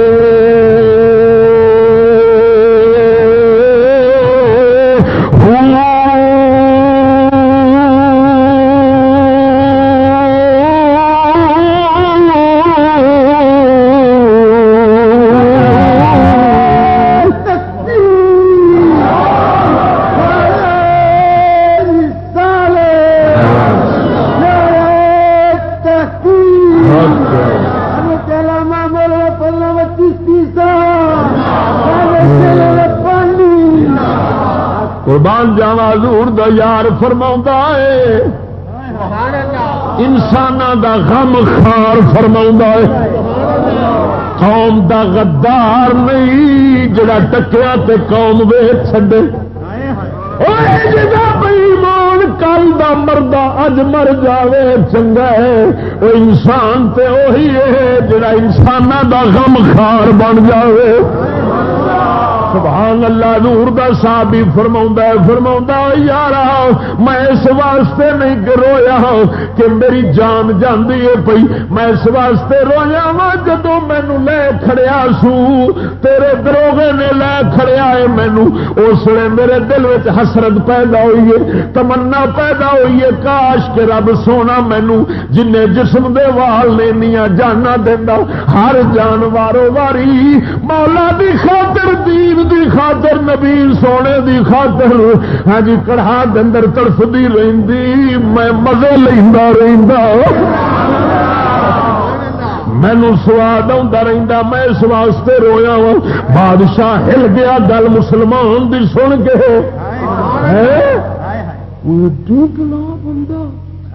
قربان جاوا حضور دا یار فرماؤندا ہے انساناں دا غم خار فرماؤندا ہے قوم دا غدار نہیں جڑا ٹکیا تے قوم ویچ چھڈے اوے جدا بے ایمان کل دا مردا اج مر جاوے چنگا ہے او انسان تے وہی ہے جڑا انساناں دا غم خار بن جاوے سبحان اللہ نور دا صحابی فرماؤندا یارا میں اس واسطے نہیں رویا کہ میری جان جاندی ہے پئی میں اس واسطے رویا وا جدوں مینوں لے کھڑیا سو تیرے دروغے نے لے کھڑیا ہے مینوں اس ویلے میرے دل وچ حسرت پیدا ہوئی ہے تمنا پیدا ہوئی ہے کاش کہ رب سونا مینوں جن جسم دے وال نے نیاں جانا دیندا ہر جان وارو واری مولا دی خاطر دین دی خاطر نبی سونے دی خاطر ہاں جی کڑھا دے اندر تڑفدی رہندی میں مزے لیندا رہندا مینوں سواد آندا رہندا میں اس واسطے رویا وا بادشاہ ہل گیا گل مسلمان دی سن کے بندہ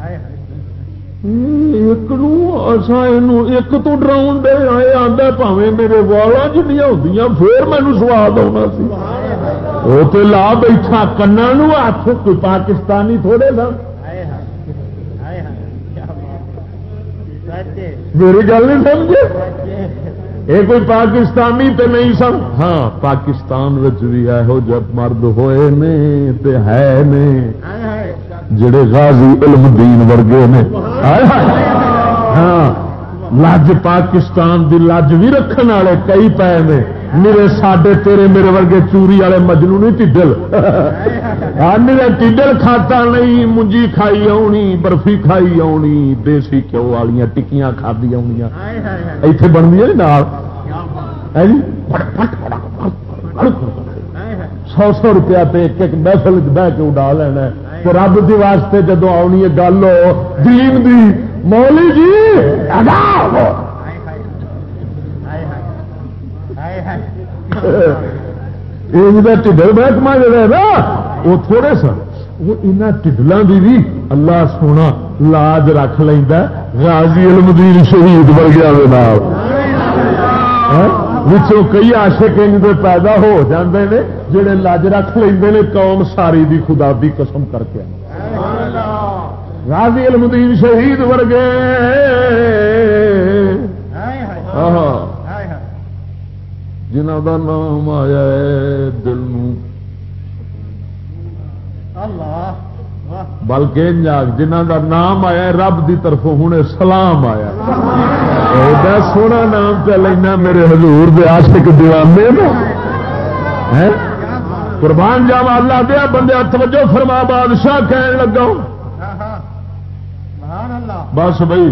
ایک تو ڈراؤن دے آئے آدھا پاویں میرے والا جنیاں ہوندیاں پھر مینوں سواد آنا سی وہ تو لا بیٹھا کنا نو ہاتھ کوئی پاکستانی تھوڑے نا میری گل نہیں سمجھے یہ کوئی پاکستانی تے نہیں سن ہاں پاکستان بھی یہو جہ مرد ہوئے نے تے ہے نے جڑے غازی علم دین ورگے نے ہاں لج پاکستان دی لج بھی رکھنے والے کئی پے نے میرے ساڈے تیرے میرے ورگے چوری والے مجنوں نہیں ٹڈل میرے ٹڈل کھاتا نہیں منجی کھائی آنی برفی کھائی آنی دیسی گھیو والی ٹکیاں کھادی آنی ایتھے بنتی نال 100 روپیہ ایک ایک محفل بہ کے اڈا لینا تو رب دی واسطے جدو آنی ہے گل دین دی مولی جی یہ ٹھڈر محکمہ جڑا ہے نا وہ تھوڑے سن وہ انہوں ٹھڈلوں کی بھی اللہ سونا لاج رکھ لینا غازی المدین شہید ورگیا وچوں کئی عاشق انج پیدا ہو جاندے نے جڑے لاج رکھ لیندے نے قوم ساری دی خدا دی قسم کر کے غازی المدین شہید ورگے جنہاں دا نام آیا ہے دل نو بلکہ جنہاں دا نام آیا ہے رب دی طرفوں ہن سلام آیا ایڈا سونا نام پہ لینا میرے حضور دے عاشق دیوانے میں قربان جاوا اللہ دیا بندے توجہ فرما بادشاہ کہن لگا بس بھائی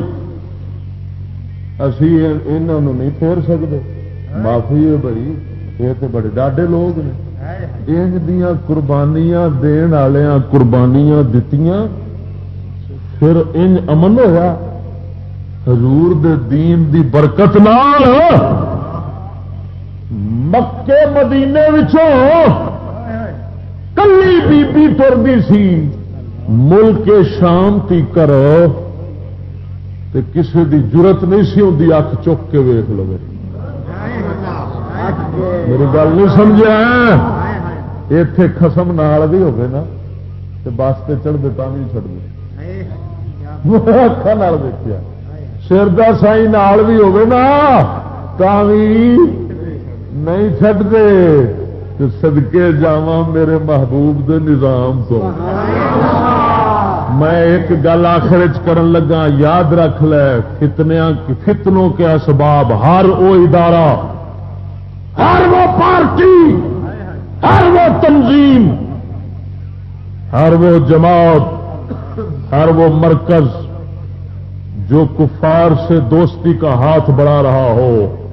اسی انہوں نہیں پھیر سکتے معافی ہے بڑی یہ تو بڑے ڈاڈے لوگ نے انج دیاں قربانیاں دین والیاں قربانیاں دتیاں پھر انج امن ہویا حضور دے دین دی برکت نال مکے مدینے وچوں کلی بی بی ٹردی سی ملک شام تی کرو تے کسی دی جرت نہیں سی ہوندی اکھ چک کے ویکھ لو میری گل نہیں سمجھا ایتھے خسم نال بھی ہوگی نا تے بس تے چڑھ دے تا نہیں چڑھ دے اکھاں نال دیکھیا سردا سائی نال بھی ہوگی نا تا بھی نہیں چڑھ دے تے صدقے جاواں میرے محبوب دے نظام تو میں ایک گل آخر کرن لگا یاد رکھ لے فتنوں کے اسباب ہر وہ ادارہ ہر وہ پارٹی ہر وہ تنظیم ہر وہ جماعت ہر وہ مرکز جو کفار سے دوستی کا ہاتھ بڑھا رہا ہو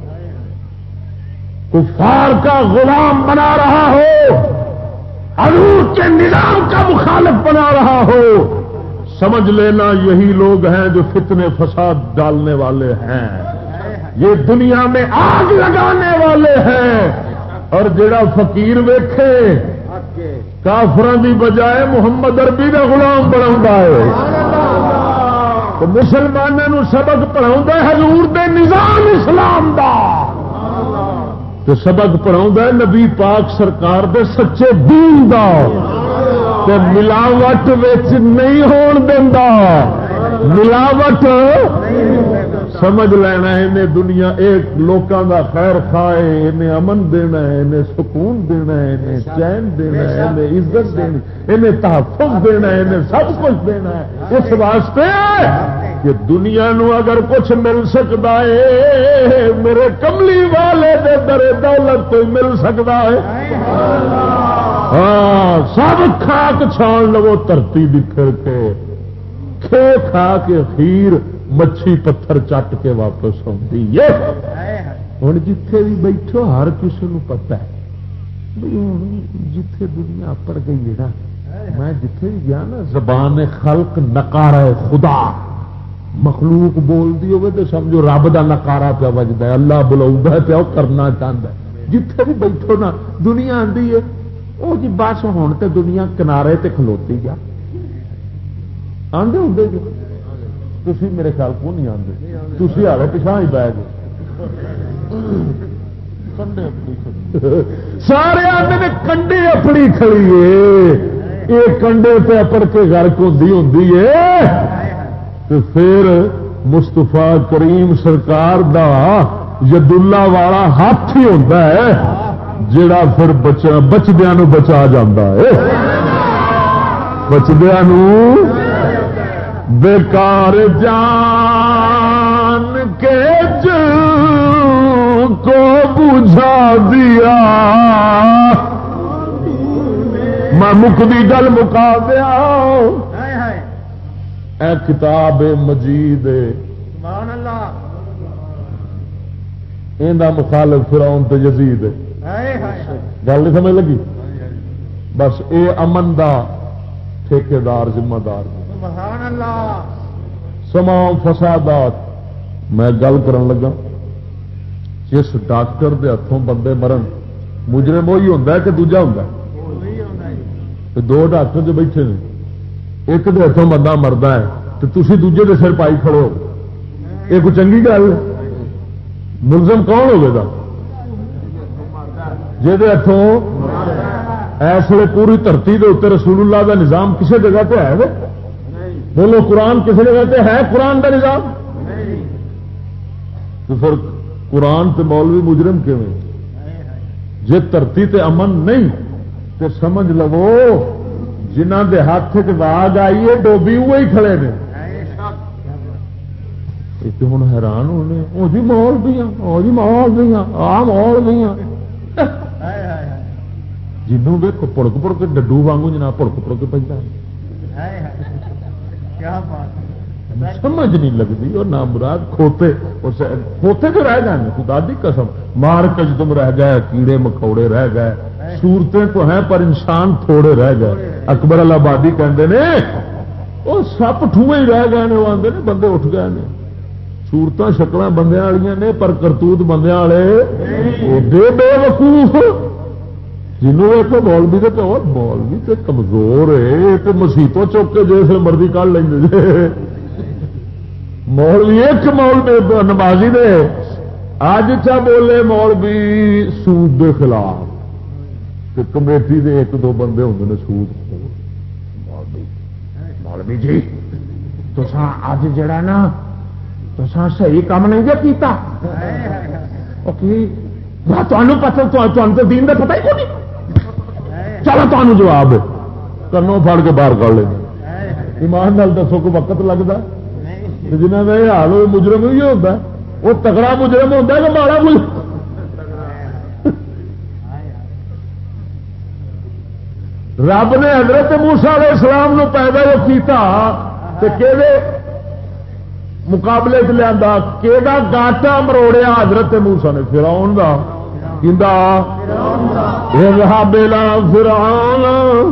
کفار کا غلام بنا رہا ہو حضور کے نظام کا مخالف بنا رہا ہو سمجھ لینا یہی لوگ ہیں جو فتنے فساد ڈالنے والے ہیں یہ دنیا میں آگ لگانے والے ہیں اور جڑا فقیر ویکھے کافران دی بجائے محمد عربی کا غلام بنا ہے تو مسلمانوں سبق پڑھا حضور دے نظام اسلام دا تو سبق پڑھا نبی پاک سرکار دے سچے دین دا تے ملاوٹ وچ نہیں ہون دیندا ملاوٹ سمجھ لینا انہیں دنیا ایک لوکاں دا خیر خواہ انہیں امن دینا ہے انہیں سکون دینا ہے انہیں چین دینا ہے انہیں عزت دینی انہیں تحفظ دینا ہے انہیں سب کچھ دینا ہے اس واسطے کہ دنیا نو اگر کچھ مل سکتا ہے میرے کملی والے دے در دولت تو مل سکتا ہے ہاں سب خاک چھان لو دھرتی بکھر کے کھے کھا کے خیر مچھی پتھر چٹ کے واپس آتی ہے ہوں جتھے بھی بیٹھو ہر کسی کو پتا ہے بھائی ہوں جتھے دنیا پڑ گئی ہے نا میں جتھے بھی گیا نا زبان خلق نکارا خدا مخلوق بولتی ہوئے تو سمجھو رب دا نکارا پیا وجدا ہے اللہ بلاؤ پیا وہ کرنا چاہتا ہے جتھے بھی بیٹھو نا دنیا آتی ہے وہ جی بس ہوں تو دنیا کنارے تے کھلوتی گیا آدھے ہوں جو تھی میرے خیال کو نہیں آتے تھی ہالے پچھا ہی بہ گئے سارے آدھے نے کنڈے اپنی کھڑی یہ کنڈے پہ اپڑ کے گرک ہوتی ہے تو پھر مستفا کریم سرکار دا ید اللہ والا ہاتھ ہی ہوتا ہے جڑا پھر بچدیا بچا جاتا ہے بچدیا بیکار جان کے جو کو بجھا دیا میں مکدی گل مکا دیا اے کتاب مجید مخالف فرعون تے یزید گل نہیں سمجھ لگی بس اے امن دا ٹھیکیدار ذمہ دار تمام فسادات میں گل کرن لگا جس ڈاکٹر دے ہاتھوں بندے مرن مجرم وہی ہوتا ہے کہ دوجا ہوتا ہے؟ دو ڈاکٹر جو بیٹھے ہیں ایک دے ہاتھوں بندہ مرد ہے تو تھی دوجے دے سر پائی کھڑو، یہ کوئی چنگی گل؟ ملزم کون ہوگا جہد ہاتھوں اس لیے پوری دھرتی کے اتنے رسول اللہ کا نظام کسی جگہ پہ ہے؟ بولو قرآن کسی جگہ پہ ہے؟ قرآن کا نظام تو پھر قرآن تے مولوی مجرم کیوں؟ جی دھرتی تے امن نہیں تو سمجھ لو جنہ دے ہاتھ واگ آئی ہے ڈوبی وہی کھڑے نے۔ ہوں حیران ہونے وہ جی مول بھی وہ جی مول بھی آ مول بھی جنوں ویکو پڑک پڑ کے ڈڈو وانگو جناب پڑک پڑ کے پہ سمجھ نہیں لگتی اور نہ مراد کھوتے کھوتے تو رہ گئے خدا دی قسم، مار کجدم رہ گئے، کیڑے مکوڑے رہ گئے، صورتیں تو ہیں پر انسان تھوڑے رہ گئے۔ اکبر آبادی کہتے ہیں وہ سپ ٹھوئے ہی رہ گئے وہ آتے ہیں بندے اٹھ گئے نے، صورت شکل بندے والی نے پر کرتوت بندے والے بے وقوف۔ جنوں ایک مولوی تو مولوی تو کمزور ہے تو مسیتوں چوک کے جس مرضی کر لیں گے مولوی ایک مولوی نمازی نے اج چا بولے مولوی سود کے خلاف تو کمیٹی دے ایک دو بندے ہوتے ہیں سود مولوی جی تساں اج جڑا نا تساں صحیح کام نہیں جی کیتا تمہیں پتا تو دین کا پتا ہی کوئی نہیں، چلو تمہیں جواب کرنوں پھڑ کے باہر کر لیں۔ ایمان نال دسو کو وقت لگتا جنہوں کا یہ حال ہو مجرم ہی ہوتا ہے، وہ تگڑا مجرم ہوتا ہے کہ ماڑا مجرم؟ رب نے حضرت موسیٰ علیہ السلام نو پیدا جو کیتا تے کیدے مقابلے چ لیا کیدا گاٹا مروڑیا حضرت موسیٰ نے؟ فرعون دا کیندا اذهب الى فرعون،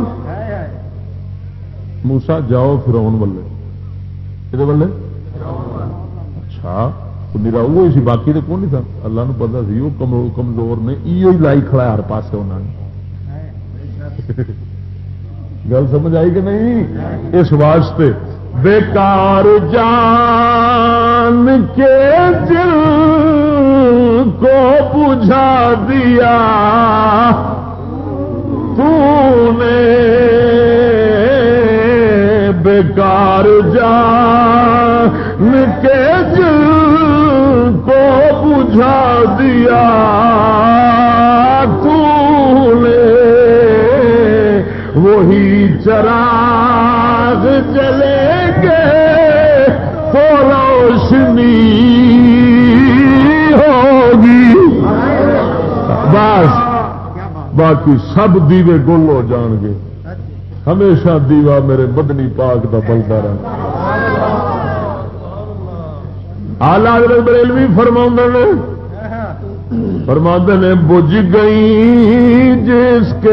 موسیٰ جاؤ فرعون والے کدے والے؟ اچھا میرا وہی سی باقی تو کون نہیں تھا، اللہ نے پتا سی وہ کمزور نے یہ لائی کھڑا ہر پاسے انہوں نے۔ گل سمجھ آئی کہ نہیں؟ اس واسطے بیکار جان کے دل کو بجھا دیا تو نے، بیکار جان کے دل کو بجھا دیا تو نے، وہی چراغ جلیں گے تو روشنی ہوگی، بس باقی سب دیوے گل ہو جان گے، ہمیشہ دیوا میرے مدنی پاک دا بلدا رہے۔ آلہ حضرت بریلوی فرماندے نے بجھ گئی جس کے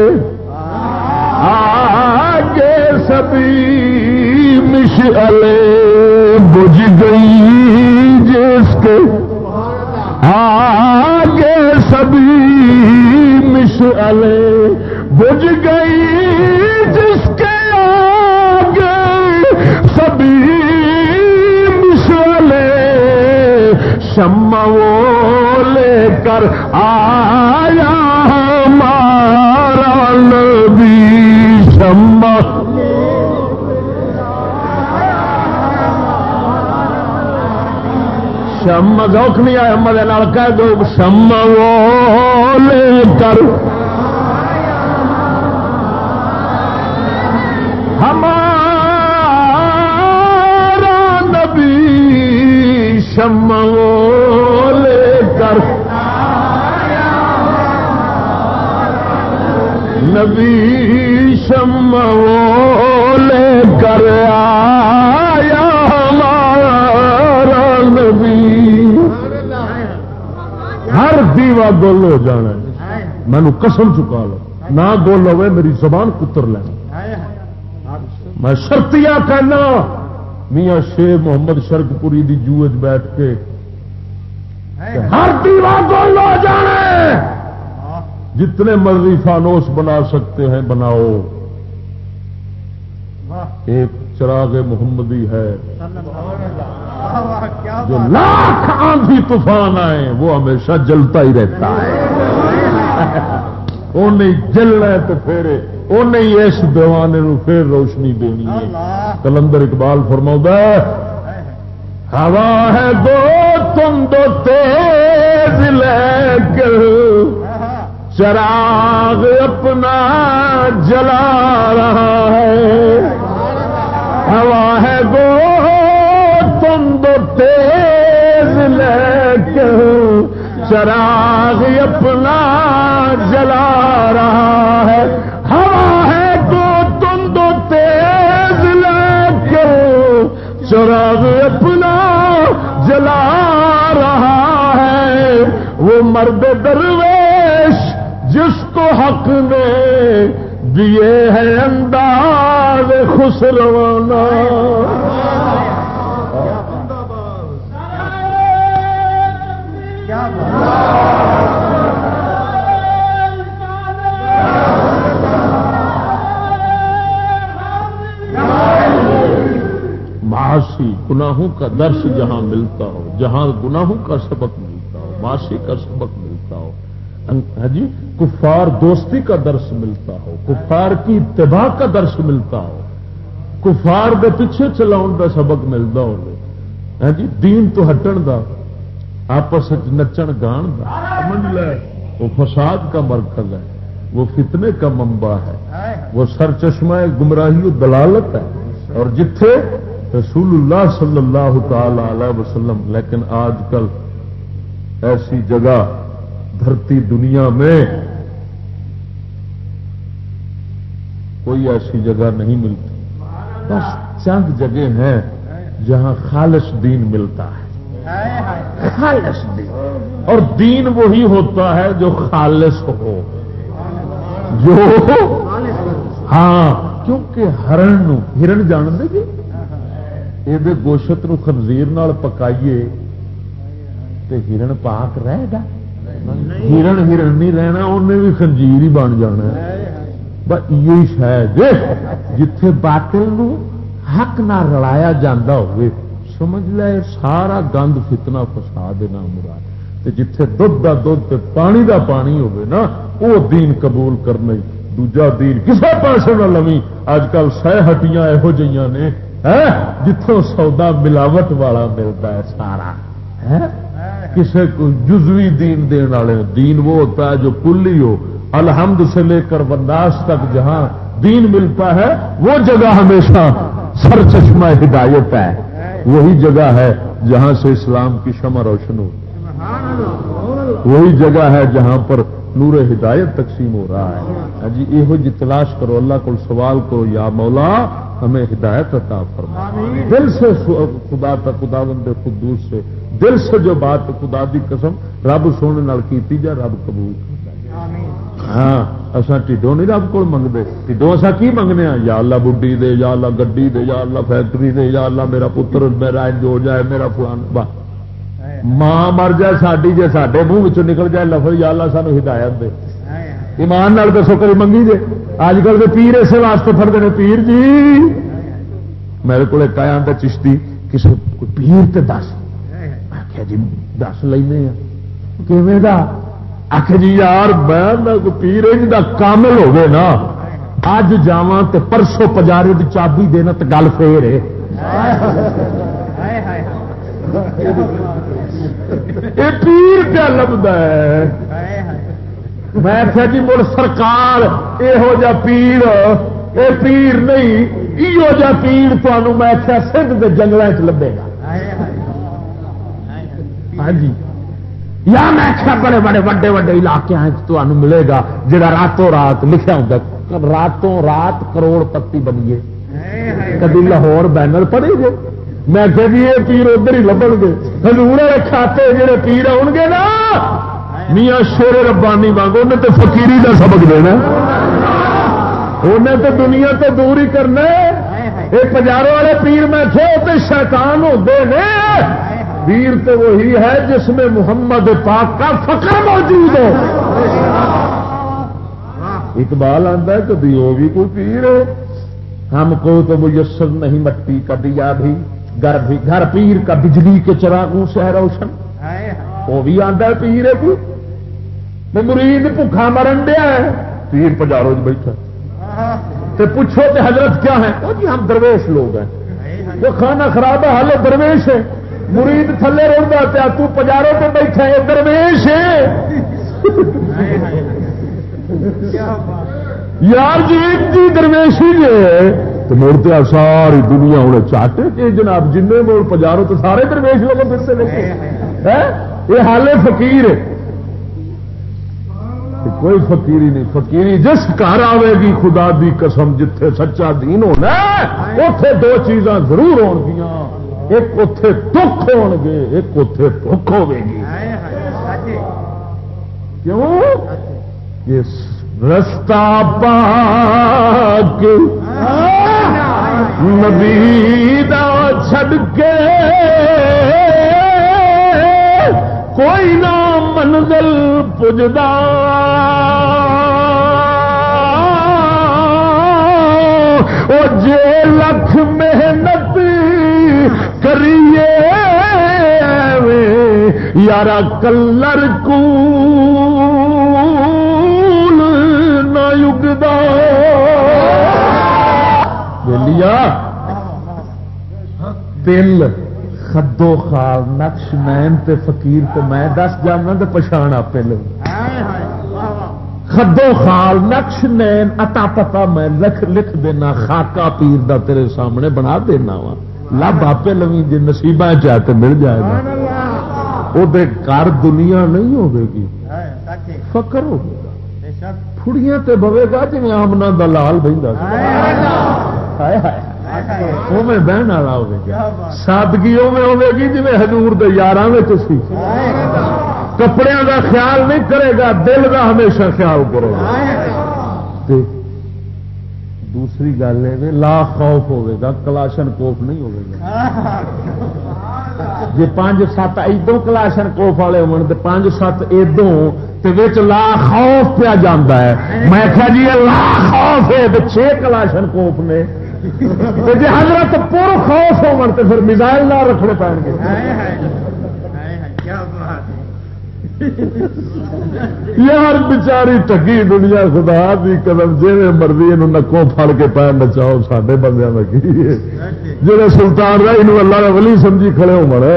آگے سبھی مشعلیں، بجھ گئی جس کے آگے سبھی مشعلیں، بجھ گئی جس کے آگے سبھی مشعلیں، شمع وہ لے کر آیا ہمارا نبی، شمع شمع ذوق نہیں آیا ہمارے نال کہہ دو، شمع وہ لے کر ہمارا نبی، شمع وہ لے کر نبی، شمع وہ لے کر آیا ہمارا نبی۔ ہر دیوا گل ہو جانا، مینو قسم چکا لو، نہ گل ہوئے میری زبان کتر لے، میں شرطیا کہنا میاں شیر محمد شرک پوری دی جوج بیٹھ کے ہر دیوا گل ہو جانا، جتنے مرضی فانوس بنا سکتے ہیں بناؤ، ایک چراغ محمدی ہے جو لاکھ آندھی طوفان آئے وہ ہمیشہ جلتا ہی رہتا ہے. وہ نہیں جلنا ہے تو پھر وہ نہیں اس دیوانے نو پھر روشنی دینی ہے. کلندر اقبال فرماؤں ہوا ہے دو تم دو تیز لے کر چراغ اپنا جلا رہا ہے. ہوا ہے دو تم دو تیز لے کر چراغ اپنا جلا رہا ہے. ہوا ہے دو تم دو تیز لے کر چراغ اپنا جلا رہا ہے. وہ مرد درویش جس کو حق نے دیے ہے انداز خسروانہ. معاشی گناہوں کا درس جہاں ملتا ہو، جہاں گناہوں کا سبق ملتا ہو، معاشی کا سبق ملتا ہو، جی کفار دوستی کا درس ملتا ہو، کفار کی اتباع کا درس ملتا ہو، کفار دے پیچھے چلاؤن دا سبق ملتا ہو جی، دین تو ہٹن دا آپس نچن گان دا سمجھ لے. وہ فساد کا مرکز ہے، وہ فتنے کا منبع ہے، وہ سرچشمہ گمراہی و دلالت ہے. اور جتھے رسول اللہ صلی اللہ تعالی علیہ وسلم، لیکن آج کل ایسی جگہ دھرتی دنیا میں کوئی ایسی جگہ نہیں ملتی. بس چند جگہ ہیں جہاں خالص دین ملتا ہے، خالص دین. اور دین وہی ہوتا ہے جو خالص ہو، جو ہاں کیونکہ ہرن جان دے گی یہ گوشت نو خنزیر نال پکائیے تے ہرن پاک رہے گا؟ ہرن نہیں رہنا، انہیں بھی خنزیر ہی بن جانا. بس یہ شاید جتھے باطل نو حق نہ رلایا جاندہ ہوئے سمجھ لے سارا گند فتنہ فساد نہ مراد. تے جتھے دودھ دا دودھ تے پانی دا پانی ہوئے نا وہ دین قبول کرنا. دوجا دین کسے پاسے نہ لوی. اج کل سہ ہٹیاں یہو جہاں نے جتوں سودا ملاوٹ والا ملتا ہے سارا کسے کو جزوی دین دین والے. دین وہ ہوتا ہے جو کلی ہو، الحمد سے لے کر والناس تک جہاں دین ملتا ہے وہ جگہ ہمیشہ سر چشمہ ہدایت ہے. وہی جگہ ہے جہاں سے اسلام کی شمع روشن ہو، وہی جگہ ہے جہاں پر نور ہدایت تقسیم ہو رہا ہے. جی یہ جی تلاش کرو، اللہ کو سوال کرو یا مولا ہمیں ہدایت عطا فرما. دل سے خدا تک خداوند قدوس سے دل سے جو بات خدا دی قسم رب سونے نال کیتی جا رب قبول کرتا. ہاں اصا ٹھڈوں نہیں رب کو منگتے، ٹھڈوں اصا کی منگنے ہاں یا اللہ بڈی دے، یا اللہ گڈی دے، یا اللہ فیکٹری دے، یا اللہ میرا پتر میرا انج ہو جائے، میرا فلان ماں مر جائے ساری، جی سارے منہ نکل جائے لفظ یا اللہ سانو ہدایت دے. ایمان نال دسو کری منگی جے. اج کل کے پیر اسے واسطے پڑھتے ہیں پیر جی میرے کو ایک آیا آتا چشتی کسی کوئی پیر تے دس، آخیا جی دس لینے کیویں دا؟ آخ جی یار میں پیر جا کامل ہوگے نا اج جاواں تے پرسوں پجارے دی چابی دینا تے گل پھر ہے. یہ پیر کیا لبدا ہے؟ میں آخیا جی مڑ سرکار یہو جا پیر یہ پیر نہیں، ایو جا پیر تمہوں میں آخیا سندھ کے جنگلوں چ لبے گا. ہاں جی یا میں آخیا بڑے بڑے وڈے وڈے علاقے تمہیں ملے گا جہاں راتوں رات لکھا ہوں راتوں رات کروڑ پتی بنیے. کدی لاہور بینر پڑے گے؟ میں آخیا جی یہ پیر ادھر ہی لبن گے. حضور والے کھاتے جہے پیر آؤ گے نا میاں شیر ربانی مانگو انہیں تو فقیری کا سبق دینا، انہیں تو دنیا تو دور ہی کرنا. یہ پجاروں والے پیر میں تھے تو شیطان ہوتے ہیں. پیر تو وہی ہے جس میں محمد پاک کا فقر موجود ہو. اقبال آتا ہے کبھی وہ بھی کوئی پیر ہے، ہم کو تو میسر نہیں مٹی کا دیا بھی گھر پیر کا بجلی کے چراغوں سے ہے روشن، وہ بھی آتا ہے پیر ہے کوئی مرید بھوکھا مرن دیا ہے، پیر پجارو بیٹھا تو پوچھو کہ حضرت کیا ہے؟ وہ جی ہم درویش لوگ ہیں، وہ کھانا خراب ہے حال درویش ہے، مرید تھلے روڑا پیا تو پجارو پہ بیٹھا ہے درویش ہے یار جی درویشی ہے تو مڑتے ساری دنیا ہوں چاٹے کہ جناب جن موڑ پجارو تو سارے درویش لوگ پھرتے لگے یہ حالے فقیر ہے، کوئی فقیری نہیں، فقیری جس گھر آئے گی خدا دی قسم جتھے سچا دین ہونا اتے دو چیزاں ضرور ہون گیا، ایک اتے دکھ ہون گے ایک اتے بھوک ہوے گی، کیوں کہ رستہ پاک نبی دا چھڈ کے کوئی نہ منزل پجدا، او جے لکھ محنت کریے یارا کلر کول نہ یگدا بولیا دل خدو خال نقش نین تے فقیر تے میں دس جانا تے پچھان آپ لو خدو خال نقش نین اتا پتا میں لکھ دینا خاکا پیر دا تیرے سامنے بنا دینا وا لب آپ لوی جی نصیبہ چاہتے مل جائے گا وہ گھر دنیا نہیں ہوگی فقر ہوگا پھڑیاں تے بوے گا جی آمنا دلال بہندا میں بہن والا ہوگا سادگی ہوے گی جی حضور دے یاراں وچ سی کپڑے کا خیال نہیں کرے گا دل کا ہمیشہ خیال کرے گا دوسری گل ہے لا خوف ہوے گا کلاشن کوف نہیں ہوے گا جی 5-7 ادوں کلاشن کوف والے ہون تے 5-7 ادوں تے وچ لا خوف پیا جاندا ہے میں کہا جی لا خوف ہے تے 6 کلاشن کوف نے جی حضرت پور خوف ہون تے پھر میزائل نہ رکھنے پائیں گے یار بچاری ٹگی دنیا خدا دی قدم جی مرضی یہ نکوں پھڑ کے پیر نچاؤ سڈے بندیاں کا کی جہے سلطان رائی نو اللہ کا ولی سمجھی کھڑے ہو مر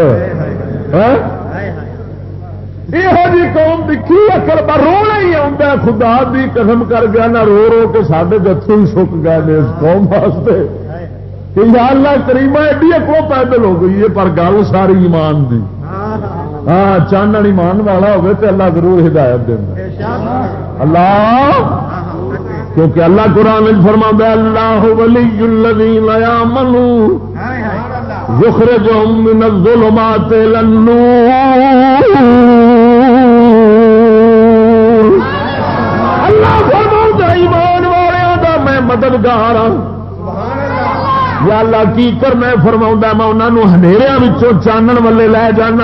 یہ جی قوم دکھی اکل پر رونا ہی آتا خدا دی قسم کر گیا نہ رو رو کے سارے جتھوں ہی سک گئے اس قوم واسطے کہ یا اللہ کریمہ ایڈی اکو پیدل ہو گئی ہے پر گل ساری ایمان دی ہاں چانن ایمان والا ہوگا تو اللہ ضرور ہدایت دینا اللہ کیونکہ اللہ قرآن میں فرماتا ہے اللہ ولی الذین آمنوا یخرجهم من الظلمات الى النور اللہ فرماتا ہے ایمان والوں دا میں مددگار ہوں یا اللہ کی کرنا فرماؤں میں انہوں ہنیریاں وچوں چانن والے لے جانا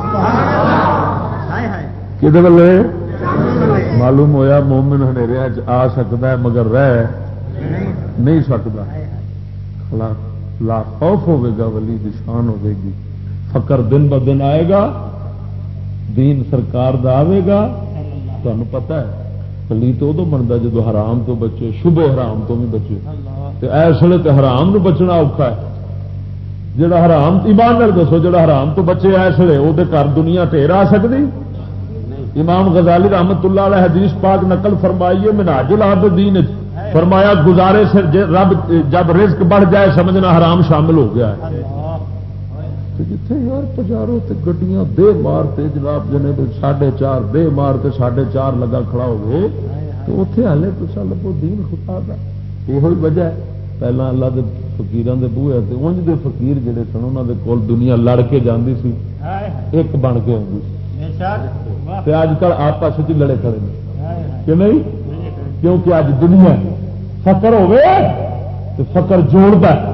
کدے والے معلوم ہویا مومن ہنیریا آ سکتا ہے مگر رہ نہیں سکتا لا خوف ہوے گا ولی دی شان ہوے گی فقر دن ب دن آئے گا دین سرکار دا آئے گا تمہیں پتا ہے ولی تو ادو بنتا جدو حرام تو بچے شبہ حرام تو بھی بچے اس ویلے تو حرام نو بچنا اوکھا ہے جڑا حرام ایمان نال دسو جڑا حرام تو بچے اس ویلے وہ گھر دنیا ٹھیر آ سکتی امام غزالی رحمت اللہ علیہ حدیث پاک نقل فرمائیے منہاج العابدین فرمایا گزارے سے رب جب رزق بڑھ جائے سمجھنا حرام شامل ہو گیا ہے جتھے یار پجارو تے گڈیاں دے مارتے جناب جنے 4.5 دے مارتے 4.5 لگا کھڑا ہو گئے تو اتنے ہالے پچھا لگو دین خدا دا یہ وجہ ہے پہلا اللہ دے فقیران دے بوئے تے انج دے فقیر جڑے سن انہاں دے کول دنیا لڑ کے جاندی سی ایک بن کے آندی سی اج کل آپس وچ لڑے کھڑے نے کہ نہیں کیونکہ اج دنیا فقر ہوے تے فقر جوڑدا ہے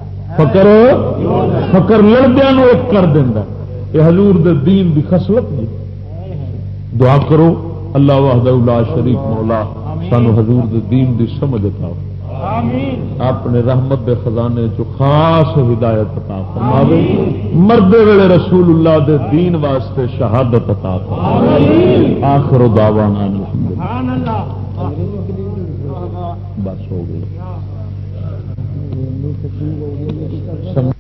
فقر لڑدیاں نو ایک کر دیندا اے حضور دے دین دی خصلت جی دعا کرو اللہ وحدہ لا شریک مولا سانو حضور دے دین دی سمجھ عطا اپنے رحمت دے خزانے چ خاص ہدایت عطا فرماوے مردے ویلے رسول اللہ دے دین واسطے شہادت عطا فرماوے آخر دعوانا الحمدللہ بس ہو گئی